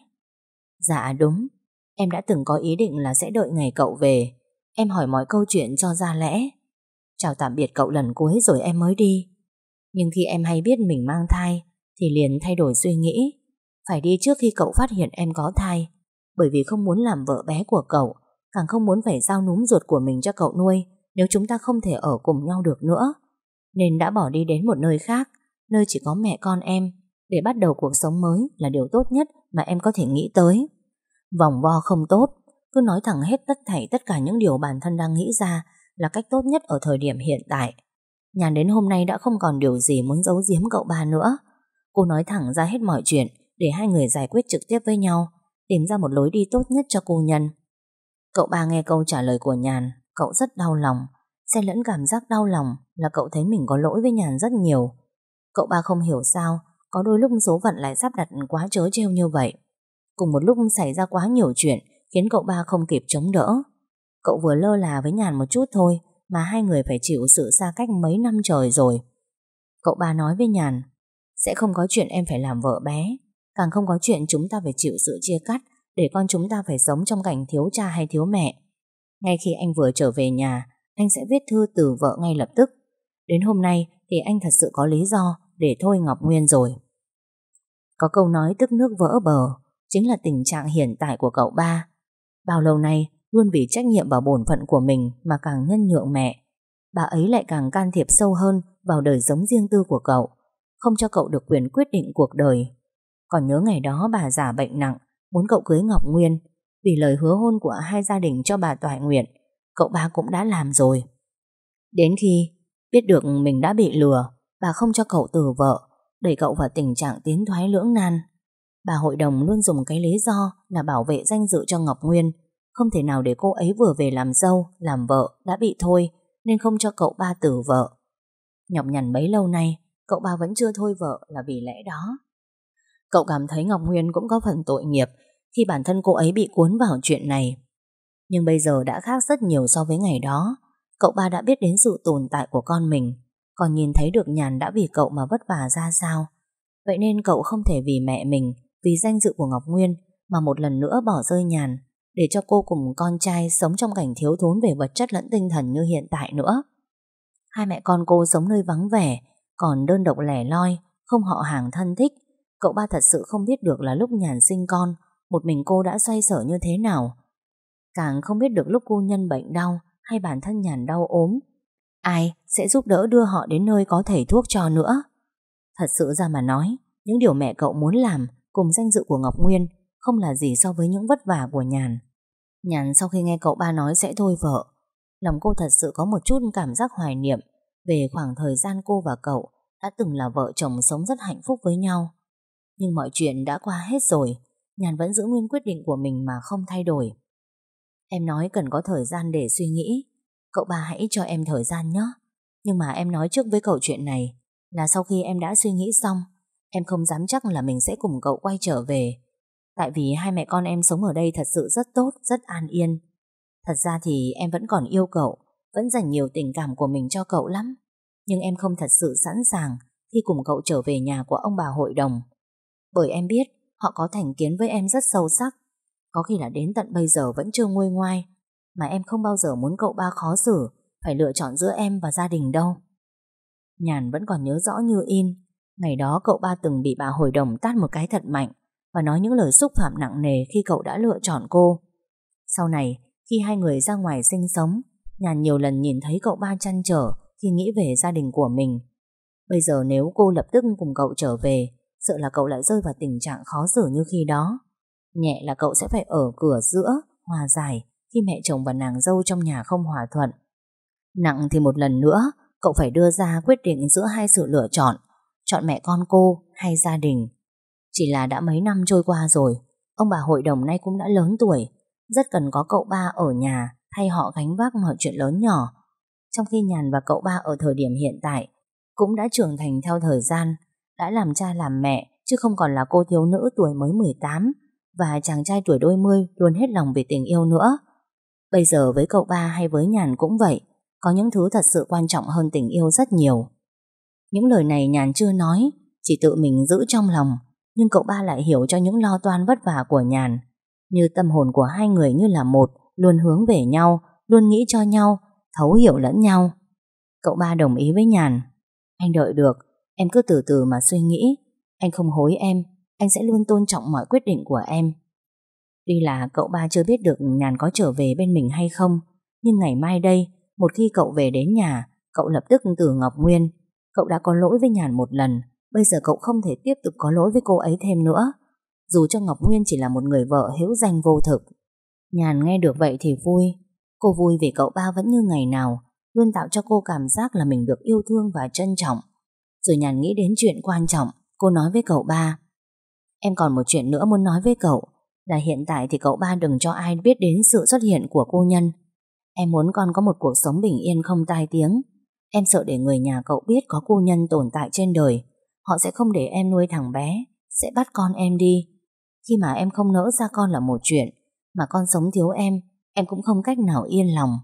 Dạ đúng, em đã từng có ý định là sẽ đợi ngày cậu về. Em hỏi mọi câu chuyện cho ra lẽ. Chào tạm biệt cậu lần cuối rồi em mới đi. Nhưng khi em hay biết mình mang thai thì liền thay đổi suy nghĩ. Phải đi trước khi cậu phát hiện em có thai, bởi vì không muốn làm vợ bé của cậu, càng không muốn phải giao núm ruột của mình cho cậu nuôi nếu chúng ta không thể ở cùng nhau được nữa. Nên đã bỏ đi đến một nơi khác, nơi chỉ có mẹ con em, để bắt đầu cuộc sống mới là điều tốt nhất mà em có thể nghĩ tới. Vòng vo không tốt, cứ nói thẳng hết tất thảy tất cả những điều bản thân đang nghĩ ra là cách tốt nhất ở thời điểm hiện tại. Nhàn đến hôm nay đã không còn điều gì muốn giấu giếm cậu ba nữa. Cô nói thẳng ra hết mọi chuyện để hai người giải quyết trực tiếp với nhau, tìm ra một lối đi tốt nhất cho cô nhân. Cậu ba nghe câu trả lời của Nhàn, cậu rất đau lòng, xen lẫn cảm giác đau lòng là cậu thấy mình có lỗi với Nhàn rất nhiều. Cậu ba không hiểu sao có đôi lúc số phận lại sắp đặt quá trớ trêu như vậy. Cùng một lúc xảy ra quá nhiều chuyện khiến cậu ba không kịp chống đỡ. Cậu vừa lơ là với Nhàn một chút thôi mà hai người phải chịu sự xa cách mấy năm trời rồi. Cậu ba nói với Nhàn, sẽ không có chuyện em phải làm vợ bé, càng không có chuyện chúng ta phải chịu sự chia cắt để con chúng ta phải sống trong cảnh thiếu cha hay thiếu mẹ. Ngay khi anh vừa trở về nhà, anh sẽ viết thư từ vợ ngay lập tức. Đến hôm nay thì anh thật sự có lý do để thôi Ngọc Nguyên rồi. Có câu nói tức nước vỡ bờ, chính là tình trạng hiện tại của cậu ba. Bao lâu nay luôn vì trách nhiệm và bổn phận của mình mà càng nhân nhượng mẹ, bà ấy lại càng can thiệp sâu hơn vào đời sống riêng tư của cậu, không cho cậu được quyền quyết định cuộc đời. Còn nhớ ngày đó bà già bệnh nặng, muốn cậu cưới Ngọc Nguyên, vì lời hứa hôn của hai gia đình cho bà toại nguyện, cậu ba cũng đã làm rồi. Đến khi biết được mình đã bị lừa, bà không cho cậu từ vợ, đẩy cậu vào tình trạng tiến thoái lưỡng nan. Bà hội đồng luôn dùng cái lý do là bảo vệ danh dự cho Ngọc Nguyên, không thể nào để cô ấy vừa về làm dâu, làm vợ đã bị thôi, nên không cho cậu ba từ vợ. Nhọc nhằn bấy lâu nay, cậu ba vẫn chưa thôi vợ là vì lẽ đó. Cậu cảm thấy Ngọc Nguyên cũng có phần tội nghiệp khi bản thân cô ấy bị cuốn vào chuyện này. Nhưng bây giờ đã khác rất nhiều so với ngày đó. Cậu ba đã biết đến sự tồn tại của con mình. còn nhìn thấy được Nhàn đã vì cậu mà vất vả ra sao. Vậy nên cậu không thể vì mẹ mình, vì danh dự của Ngọc Nguyên mà một lần nữa bỏ rơi Nhàn, để cho cô cùng con trai sống trong cảnh thiếu thốn về vật chất lẫn tinh thần như hiện tại nữa. Hai mẹ con cô sống nơi vắng vẻ, còn đơn độc lẻ loi, không họ hàng thân thích. Cậu ba thật sự không biết được là lúc Nhàn sinh con, một mình cô đã xoay sở như thế nào. Càng không biết được lúc cô Nhân bệnh đau hay bản thân Nhàn đau ốm, ai sẽ giúp đỡ đưa họ đến nơi có thầy thuốc cho nữa. Thật sự ra mà nói, những điều mẹ cậu muốn làm cùng danh dự của Ngọc Nguyên không là gì so với những vất vả của Nhàn. Nhàn sau khi nghe cậu ba nói sẽ thôi vợ, lòng cô thật sự có một chút cảm giác hoài niệm về khoảng thời gian cô và cậu đã từng là vợ chồng sống rất hạnh phúc với nhau. Nhưng mọi chuyện đã qua hết rồi, Nhàn vẫn giữ nguyên quyết định của mình mà không thay đổi. Em nói cần có thời gian để suy nghĩ, cậu ba hãy cho em thời gian nhé. Nhưng mà em nói trước với cậu chuyện này là sau khi em đã suy nghĩ xong, em không dám chắc là mình sẽ cùng cậu quay trở về. Tại vì hai mẹ con em sống ở đây thật sự rất tốt, rất an yên. Thật ra thì em vẫn còn yêu cậu, vẫn dành nhiều tình cảm của mình cho cậu lắm. Nhưng em không thật sự sẵn sàng khi cùng cậu trở về nhà của ông bà hội đồng. Bởi em biết họ có thành kiến với em rất sâu sắc. Có khi là đến tận bây giờ vẫn chưa nguôi ngoai. Mà em không bao giờ muốn cậu ba khó xử, phải lựa chọn giữa em và gia đình đâu. Nhàn vẫn còn nhớ rõ như in. Ngày đó cậu ba từng bị bà hội đồng tát một cái thật mạnh và nói những lời xúc phạm nặng nề khi cậu đã lựa chọn cô. Sau này, khi hai người ra ngoài sinh sống, Nhàn nhiều lần nhìn thấy cậu ba trăn trở khi nghĩ về gia đình của mình. Bây giờ nếu cô lập tức cùng cậu trở về, sợ là cậu lại rơi vào tình trạng khó xử như khi đó. Nhẹ là cậu sẽ phải ở cửa giữa, hòa giải khi mẹ chồng và nàng dâu trong nhà không hòa thuận. Nặng thì một lần nữa, cậu phải đưa ra quyết định giữa hai sự lựa chọn, chọn mẹ con cô hay gia đình. Chỉ là đã mấy năm trôi qua rồi, ông bà hội đồng nay cũng đã lớn tuổi, rất cần có cậu ba ở nhà thay họ gánh vác mọi chuyện lớn nhỏ. Trong khi Nhàn và cậu ba ở thời điểm hiện tại cũng đã trưởng thành theo thời gian, đã làm cha làm mẹ, chứ không còn là cô thiếu nữ tuổi mới mười tám và chàng trai tuổi đôi mươi luôn hết lòng vì tình yêu nữa. Bây giờ với cậu ba hay với Nhàn cũng vậy, có những thứ thật sự quan trọng hơn tình yêu rất nhiều. Những lời này Nhàn chưa nói, chỉ tự mình giữ trong lòng, nhưng cậu ba lại hiểu cho những lo toan vất vả của Nhàn. Như tâm hồn của hai người như là một, luôn hướng về nhau, luôn nghĩ cho nhau, thấu hiểu lẫn nhau. Cậu ba đồng ý với Nhàn. Anh đợi được, em cứ từ từ mà suy nghĩ. Anh không hối em, anh sẽ luôn tôn trọng mọi quyết định của em. Tuy là cậu ba chưa biết được Nhàn có trở về bên mình hay không, nhưng ngày mai đây, một khi cậu về đến nhà, cậu lập tức từ Ngọc Nguyên. Cậu đã có lỗi với Nhàn một lần, bây giờ cậu không thể tiếp tục có lỗi với cô ấy thêm nữa. Dù cho Ngọc Nguyên chỉ là một người vợ hữu danh vô thực. Nhàn nghe được vậy thì vui. Cô vui vì cậu ba vẫn như ngày nào, luôn tạo cho cô cảm giác là mình được yêu thương và trân trọng. Rồi Nhàn nghĩ đến chuyện quan trọng, cô nói với cậu ba. Em còn một chuyện nữa muốn nói với cậu, là hiện tại thì cậu ba đừng cho ai biết đến sự xuất hiện của cô Nhân. Em muốn con có một cuộc sống bình yên không tai tiếng. Em sợ để người nhà cậu biết có cô Nhân tồn tại trên đời, họ sẽ không để em nuôi thằng bé, sẽ bắt con em đi. Khi mà em không nỡ ra con là một chuyện, mà con sống thiếu em, em cũng không cách nào yên lòng.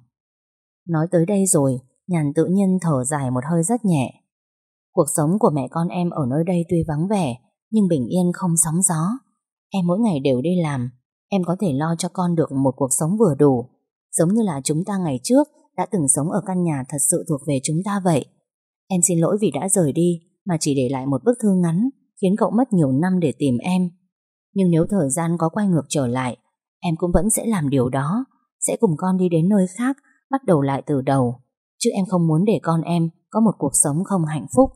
Nói tới đây rồi, Nhàn tự nhiên thở dài một hơi rất nhẹ. Cuộc sống của mẹ con em ở nơi đây tuy vắng vẻ, nhưng bình yên không sóng gió. Em mỗi ngày đều đi làm, em có thể lo cho con được một cuộc sống vừa đủ, giống như là chúng ta ngày trước đã từng sống ở căn nhà thật sự thuộc về chúng ta vậy. Em xin lỗi vì đã rời đi mà chỉ để lại một bức thư ngắn, khiến cậu mất nhiều năm để tìm em. Nhưng nếu thời gian có quay ngược trở lại, em cũng vẫn sẽ làm điều đó, sẽ cùng con đi đến nơi khác, bắt đầu lại từ đầu. Chứ em không muốn để con em có một cuộc sống không hạnh phúc.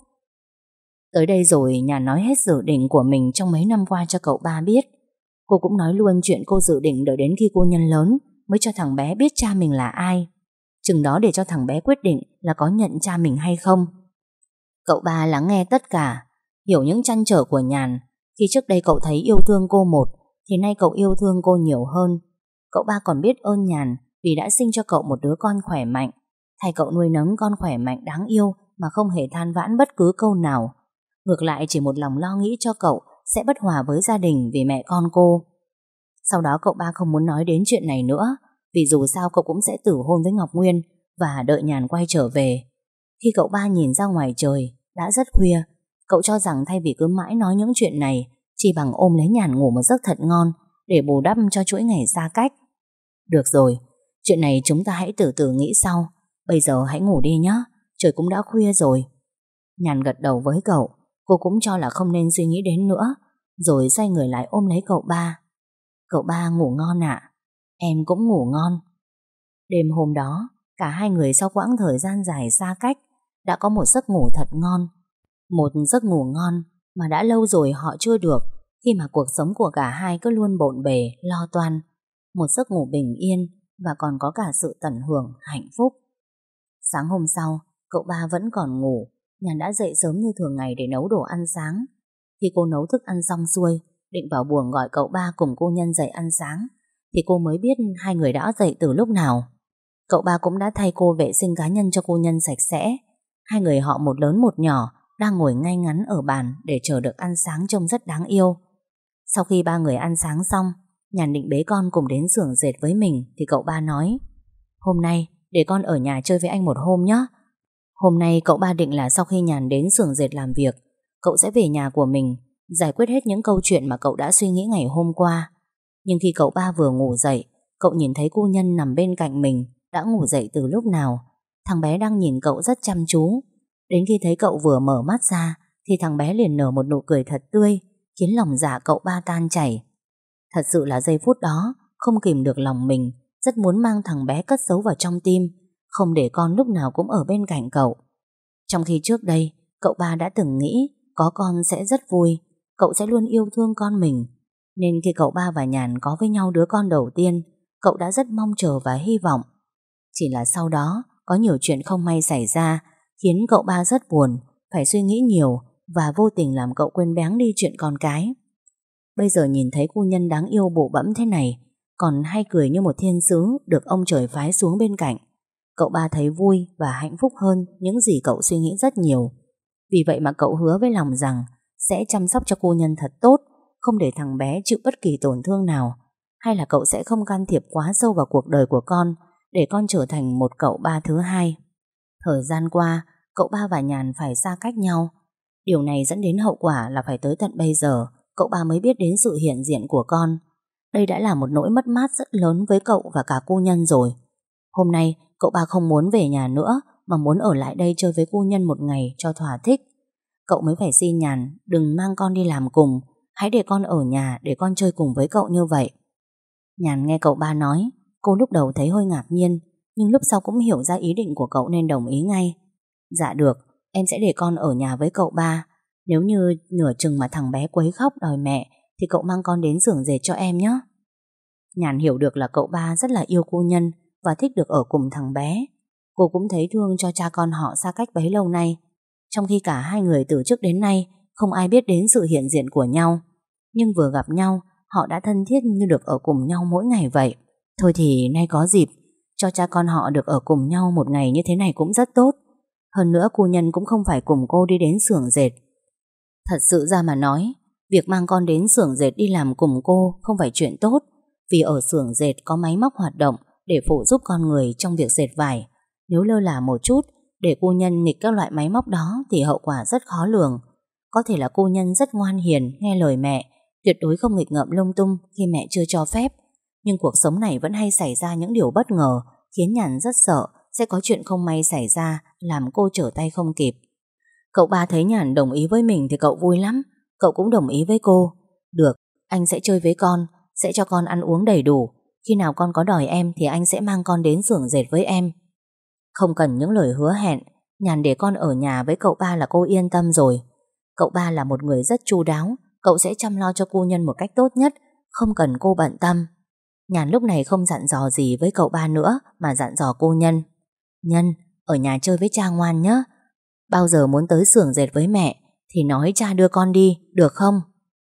Tới đây rồi, Nhàn nói hết dự định của mình trong mấy năm qua cho cậu ba biết. Cô cũng nói luôn chuyện cô dự định đợi đến khi cô Nhân lớn mới cho thằng bé biết cha mình là ai. Chừng đó để cho thằng bé quyết định là có nhận cha mình hay không. Cậu ba lắng nghe tất cả, hiểu những trăn trở của Nhàn. Khi trước đây cậu thấy yêu thương cô một, thì nay cậu yêu thương cô nhiều hơn. Cậu ba còn biết ơn Nhàn vì đã sinh cho cậu một đứa con khỏe mạnh, thay cậu nuôi nấng con khỏe mạnh đáng yêu mà không hề than vãn bất cứ câu nào. Ngược lại chỉ một lòng lo nghĩ cho cậu sẽ bất hòa với gia đình vì mẹ con cô. Sau đó cậu ba không muốn nói đến chuyện này nữa, vì dù sao cậu cũng sẽ tử hôn với Ngọc Nguyên và đợi Nhàn quay trở về. Khi cậu ba nhìn ra ngoài trời, đã rất khuya. Cậu cho rằng thay vì cứ mãi nói những chuyện này, chỉ bằng ôm lấy Nhàn ngủ một giấc thật ngon để bù đắp cho chuỗi ngày xa cách. Được rồi, chuyện này chúng ta hãy từ từ nghĩ sau. Bây giờ hãy ngủ đi nhé, trời cũng đã khuya rồi. Nhàn gật đầu với cậu. Cô cũng cho là không nên suy nghĩ đến nữa, rồi xoay người lại ôm lấy cậu ba. Cậu ba ngủ ngon ạ. Em cũng ngủ ngon. Đêm hôm đó, cả hai người sau quãng thời gian dài xa cách đã có một giấc ngủ thật ngon. Một giấc ngủ ngon mà đã lâu rồi họ chưa được, khi mà cuộc sống của cả hai cứ luôn bộn bề, lo toan. Một giấc ngủ bình yên và còn có cả sự tận hưởng, hạnh phúc. Sáng hôm sau, cậu ba vẫn còn ngủ. Nhàn đã dậy sớm như thường ngày để nấu đồ ăn sáng. Khi cô nấu thức ăn xong xuôi, định vào buồng gọi cậu ba cùng cô Nhân dậy ăn sáng, thì cô mới biết hai người đã dậy từ lúc nào. Cậu ba cũng đã thay cô vệ sinh cá nhân cho cô Nhân sạch sẽ. Hai người họ một lớn một nhỏ đang ngồi ngay ngắn ở bàn để chờ được ăn sáng, trông rất đáng yêu. Sau khi ba người ăn sáng xong, Nhàn định bế con cùng đến xưởng dệt với mình, thì cậu ba nói: Hôm nay để con ở nhà chơi với anh một hôm nhé. Hôm nay cậu ba định là sau khi Nhàn đến xưởng dệt làm việc, cậu sẽ về nhà của mình, giải quyết hết những câu chuyện mà cậu đã suy nghĩ ngày hôm qua. Nhưng khi cậu ba vừa ngủ dậy, cậu nhìn thấy cô Nhân nằm bên cạnh mình, đã ngủ dậy từ lúc nào. Thằng bé đang nhìn cậu rất chăm chú. Đến khi thấy cậu vừa mở mắt ra, thì thằng bé liền nở một nụ cười thật tươi, khiến lòng dạ cậu ba tan chảy. Thật sự là giây phút đó không kìm được lòng mình, rất muốn mang thằng bé cất giấu vào trong tim, không để con lúc nào cũng ở bên cạnh cậu. Trong khi trước đây, cậu ba đã từng nghĩ có con sẽ rất vui, cậu sẽ luôn yêu thương con mình. Nên khi cậu ba và Nhàn có với nhau đứa con đầu tiên, cậu đã rất mong chờ và hy vọng. Chỉ là sau đó có nhiều chuyện không may xảy ra, khiến cậu ba rất buồn, phải suy nghĩ nhiều và vô tình làm cậu quên béng đi chuyện con cái. Bây giờ nhìn thấy cô Nhân đáng yêu bụ bẫm thế này, còn hay cười như một thiên sứ được ông trời phái xuống bên cạnh, cậu ba thấy vui và hạnh phúc hơn những gì cậu suy nghĩ rất nhiều. Vì vậy mà cậu hứa với lòng rằng sẽ chăm sóc cho cô Nhân thật tốt, không để thằng bé chịu bất kỳ tổn thương nào, hay là cậu sẽ không can thiệp quá sâu vào cuộc đời của con, để con trở thành một cậu ba thứ hai. Thời gian qua, cậu ba và Nhàn phải xa cách nhau. Điều này dẫn đến hậu quả là phải tới tận bây giờ cậu ba mới biết đến sự hiện diện của con. Đây đã là một nỗi mất mát rất lớn với cậu và cả cô Nhân rồi. Hôm nay cậu ba không muốn về nhà nữa, mà muốn ở lại đây chơi với cô Nhân một ngày cho thỏa thích. Cậu mới phải xin Nhàn đừng mang con đi làm cùng, hãy để con ở nhà để con chơi cùng với cậu như vậy. Nhàn nghe cậu ba nói, cô lúc đầu thấy hơi ngạc nhiên, nhưng lúc sau cũng hiểu ra ý định của cậu nên đồng ý ngay. Dạ được, em sẽ để con ở nhà với cậu ba. Nếu như nửa chừng mà thằng bé quấy khóc đòi mẹ, thì cậu mang con đến xưởng dệt cho em nhé. Nhàn hiểu được là cậu ba rất là yêu cô Nhân và thích được ở cùng thằng bé. Cô cũng thấy thương cho cha con họ xa cách bấy lâu nay, trong khi cả hai người từ trước đến nay không ai biết đến sự hiện diện của nhau. Nhưng vừa gặp nhau, họ đã thân thiết như được ở cùng nhau mỗi ngày vậy. Thôi thì nay có dịp cho cha con họ được ở cùng nhau một ngày như thế này cũng rất tốt. Hơn nữa cô Nhân cũng không phải cùng cô đi đến xưởng dệt. Thật sự ra mà nói, việc mang con đến xưởng dệt đi làm cùng cô không phải chuyện tốt, vì ở xưởng dệt có máy móc hoạt động để phụ giúp con người trong việc dệt vải. Nếu lơ là một chút để cô Nhân nghịch các loại máy móc đó thì hậu quả rất khó lường. Có thể là cô Nhân rất ngoan hiền, nghe lời mẹ, tuyệt đối không nghịch ngợm lung tung khi mẹ chưa cho phép. Nhưng cuộc sống này vẫn hay xảy ra những điều bất ngờ, khiến Nhàn rất sợ sẽ có chuyện không may xảy ra, làm cô trở tay không kịp. Cậu ba thấy Nhàn đồng ý với mình thì cậu vui lắm. Cậu cũng đồng ý với cô. Được, anh sẽ chơi với con, sẽ cho con ăn uống đầy đủ. Khi nào con có đòi em thì anh sẽ mang con đến xưởng dệt với em. Không cần những lời hứa hẹn, Nhàn để con ở nhà với cậu ba là cô yên tâm rồi. Cậu ba là một người rất chu đáo, cậu sẽ chăm lo cho cô Nhân một cách tốt nhất, không cần cô bận tâm. Nhàn lúc này không dặn dò gì với cậu ba nữa, mà dặn dò cô Nhân. Nhân, ở nhà chơi với cha ngoan nhé. Bao giờ muốn tới xưởng dệt với mẹ thì nói cha đưa con đi, được không?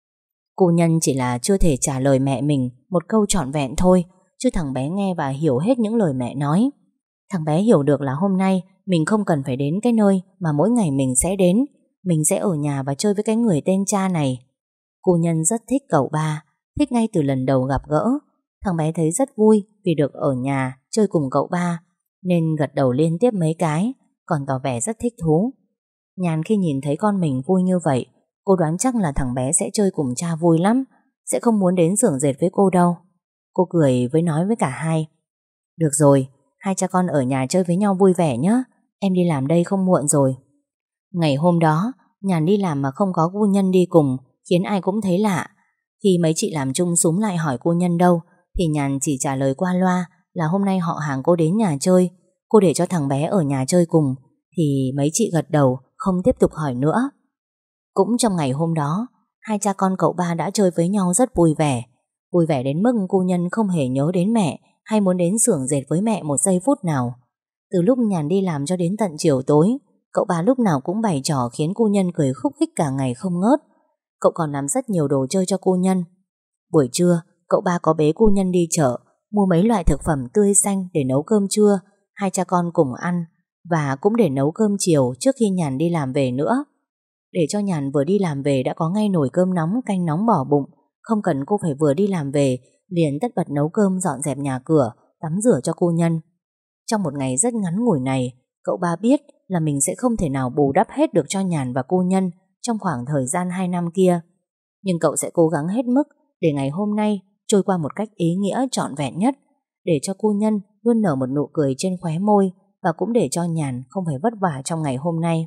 Cô Nhân chỉ là chưa thể trả lời mẹ mình một câu trọn vẹn thôi, chứ thằng bé nghe và hiểu hết những lời mẹ nói. Thằng bé hiểu được là hôm nay mình không cần phải đến cái nơi mà mỗi ngày mình sẽ đến. Mình sẽ ở nhà và chơi với cái người tên cha này. Cô Nhân rất thích cậu ba, thích ngay từ lần đầu gặp gỡ. Thằng bé thấy rất vui vì được ở nhà chơi cùng cậu ba, nên gật đầu liên tiếp mấy cái, còn tỏ vẻ rất thích thú. Nhàn khi nhìn thấy con mình vui như vậy, cô đoán chắc là thằng bé sẽ chơi cùng cha vui lắm, sẽ không muốn đến xưởng dệt với cô đâu. Cô cười với nói với cả hai: Được rồi, hai cha con ở nhà chơi với nhau vui vẻ nhé, em đi làm đây không muộn rồi. Ngày hôm đó, Nhàn đi làm mà không có cô Nhân đi cùng, khiến ai cũng thấy lạ. Khi mấy chị làm chung xúm lại hỏi cô Nhân đâu, thì Nhàn chỉ trả lời qua loa là hôm nay họ hàng cô đến nhà chơi, cô để cho thằng bé ở nhà chơi cùng. Thì mấy chị gật đầu, không tiếp tục hỏi nữa. Cũng trong ngày hôm đó, hai cha con cậu ba đã chơi với nhau rất vui vẻ. Vui vẻ đến mức cô Nhân không hề nhớ đến mẹ hay muốn đến xưởng dệt với mẹ một giây phút nào. Từ lúc Nhàn đi làm cho đến tận chiều tối, cậu ba lúc nào cũng bày trò khiến cô Nhân cười khúc khích cả ngày không ngớt. Cậu còn làm rất nhiều đồ chơi cho cô Nhân. Buổi trưa, cậu ba có bế cô Nhân đi chợ, mua mấy loại thực phẩm tươi xanh để nấu cơm trưa, hai cha con cùng ăn, và cũng để nấu cơm chiều trước khi Nhàn đi làm về nữa. Để cho Nhàn vừa đi làm về đã có ngay nồi cơm nóng, canh nóng bỏ bụng, không cần cô phải vừa đi làm về liền tất bật nấu cơm, dọn dẹp nhà cửa, tắm rửa cho cô Nhân. Trong một ngày rất ngắn ngủi này, cậu ba biết là mình sẽ không thể nào bù đắp hết được cho Nhàn và cô Nhân trong khoảng thời gian hai năm kia. Nhưng cậu sẽ cố gắng hết mức để ngày hôm nay trôi qua một cách ý nghĩa trọn vẹn nhất, để cho cô Nhân luôn nở một nụ cười trên khóe môi, và cũng để cho Nhàn không phải vất vả trong ngày hôm nay.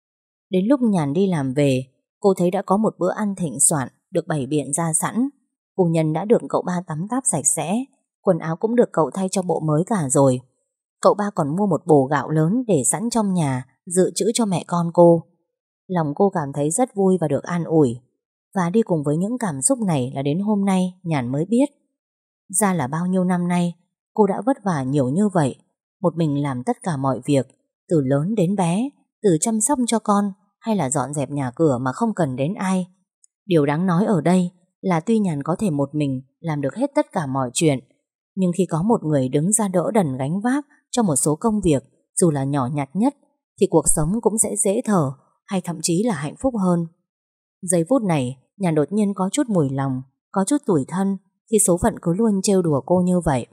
Đến lúc Nhàn đi làm về, cô thấy đã có một bữa ăn thịnh soạn được bày biện ra sẵn. Cô Nhân đã được cậu ba tắm táp sạch sẽ, quần áo cũng được cậu thay cho bộ mới cả rồi. Cậu ba còn mua một bồ gạo lớn để sẵn trong nhà, dự trữ cho mẹ con cô. Lòng cô cảm thấy rất vui và được an ủi. Và đi cùng với những cảm xúc này là đến hôm nay Nhàn mới biết, ra là bao nhiêu năm nay cô đã vất vả nhiều như vậy, một mình làm tất cả mọi việc, từ lớn đến bé, từ chăm sóc cho con hay là dọn dẹp nhà cửa mà không cần đến ai. Điều đáng nói ở đây là tuy Nhàn có thể một mình làm được hết tất cả mọi chuyện, nhưng khi có một người đứng ra đỡ đần gánh vác cho một số công việc, dù là nhỏ nhặt nhất, thì cuộc sống cũng sẽ dễ thở, hay thậm chí là hạnh phúc hơn. Giây phút này, Nhàn đột nhiên có chút mùi lòng, có chút tủi thân khi số phận cứ luôn trêu đùa cô như vậy.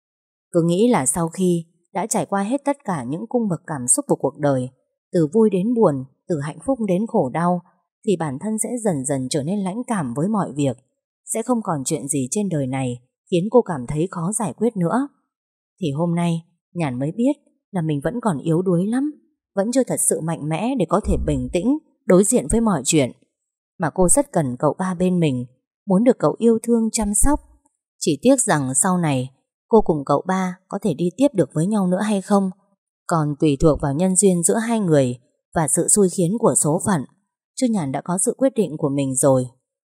Cứ nghĩ là sau khi đã trải qua hết tất cả những cung bậc cảm xúc của cuộc đời, từ vui đến buồn, từ hạnh phúc đến khổ đau, thì bản thân sẽ dần dần trở nên lãnh cảm với mọi việc. Sẽ không còn chuyện gì trên đời này khiến cô cảm thấy khó giải quyết nữa. Thì hôm nay, Nhàn mới biết là mình vẫn còn yếu đuối lắm, vẫn chưa thật sự mạnh mẽ để có thể bình tĩnh đối diện với mọi chuyện. Mà cô rất cần cậu ba bên mình, muốn được cậu yêu thương chăm sóc. Chỉ tiếc rằng sau này cô cùng cậu ba có thể đi tiếp được với nhau nữa hay không, còn tùy thuộc vào nhân duyên giữa hai người và sự xui khiến của số phận. Chứ Nhàn đã có sự quyết định của mình rồi.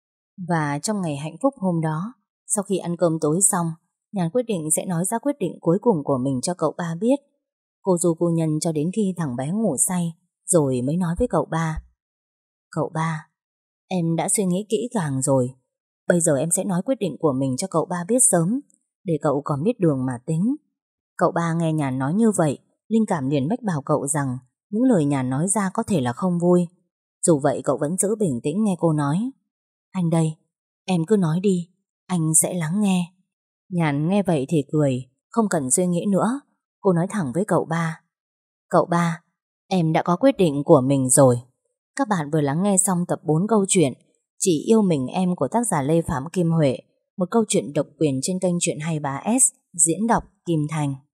Và trong ngày hạnh phúc hôm đó, sau khi ăn cơm tối xong, Nhàn quyết định sẽ nói ra quyết định cuối cùng của mình cho cậu ba biết. Cô du cô Nhân cho đến khi thằng bé ngủ say, rồi mới nói với cậu ba: Cậu ba, em đã suy nghĩ kỹ càng rồi. Bây giờ em sẽ nói quyết định của mình cho cậu ba biết sớm, để cậu còn biết đường mà tính. Cậu ba nghe Nhàn nói như vậy, linh cảm liền mách bảo cậu rằng những lời Nhàn nói ra có thể là không vui. Dù vậy cậu vẫn giữ bình tĩnh nghe cô nói. Anh đây, em cứ nói đi, anh sẽ lắng nghe. Nhàn nghe vậy thì cười, không cần suy nghĩ nữa. Cô nói thẳng với cậu ba: Cậu ba, em đã có quyết định của mình rồi. Các bạn vừa lắng nghe xong tập bốn câu chuyện Chỉ yêu mình em của tác giả Lê Phạm Kim Huệ, một câu chuyện độc quyền trên kênh Chuyện hai mươi ba ét, diễn đọc Kim Thành.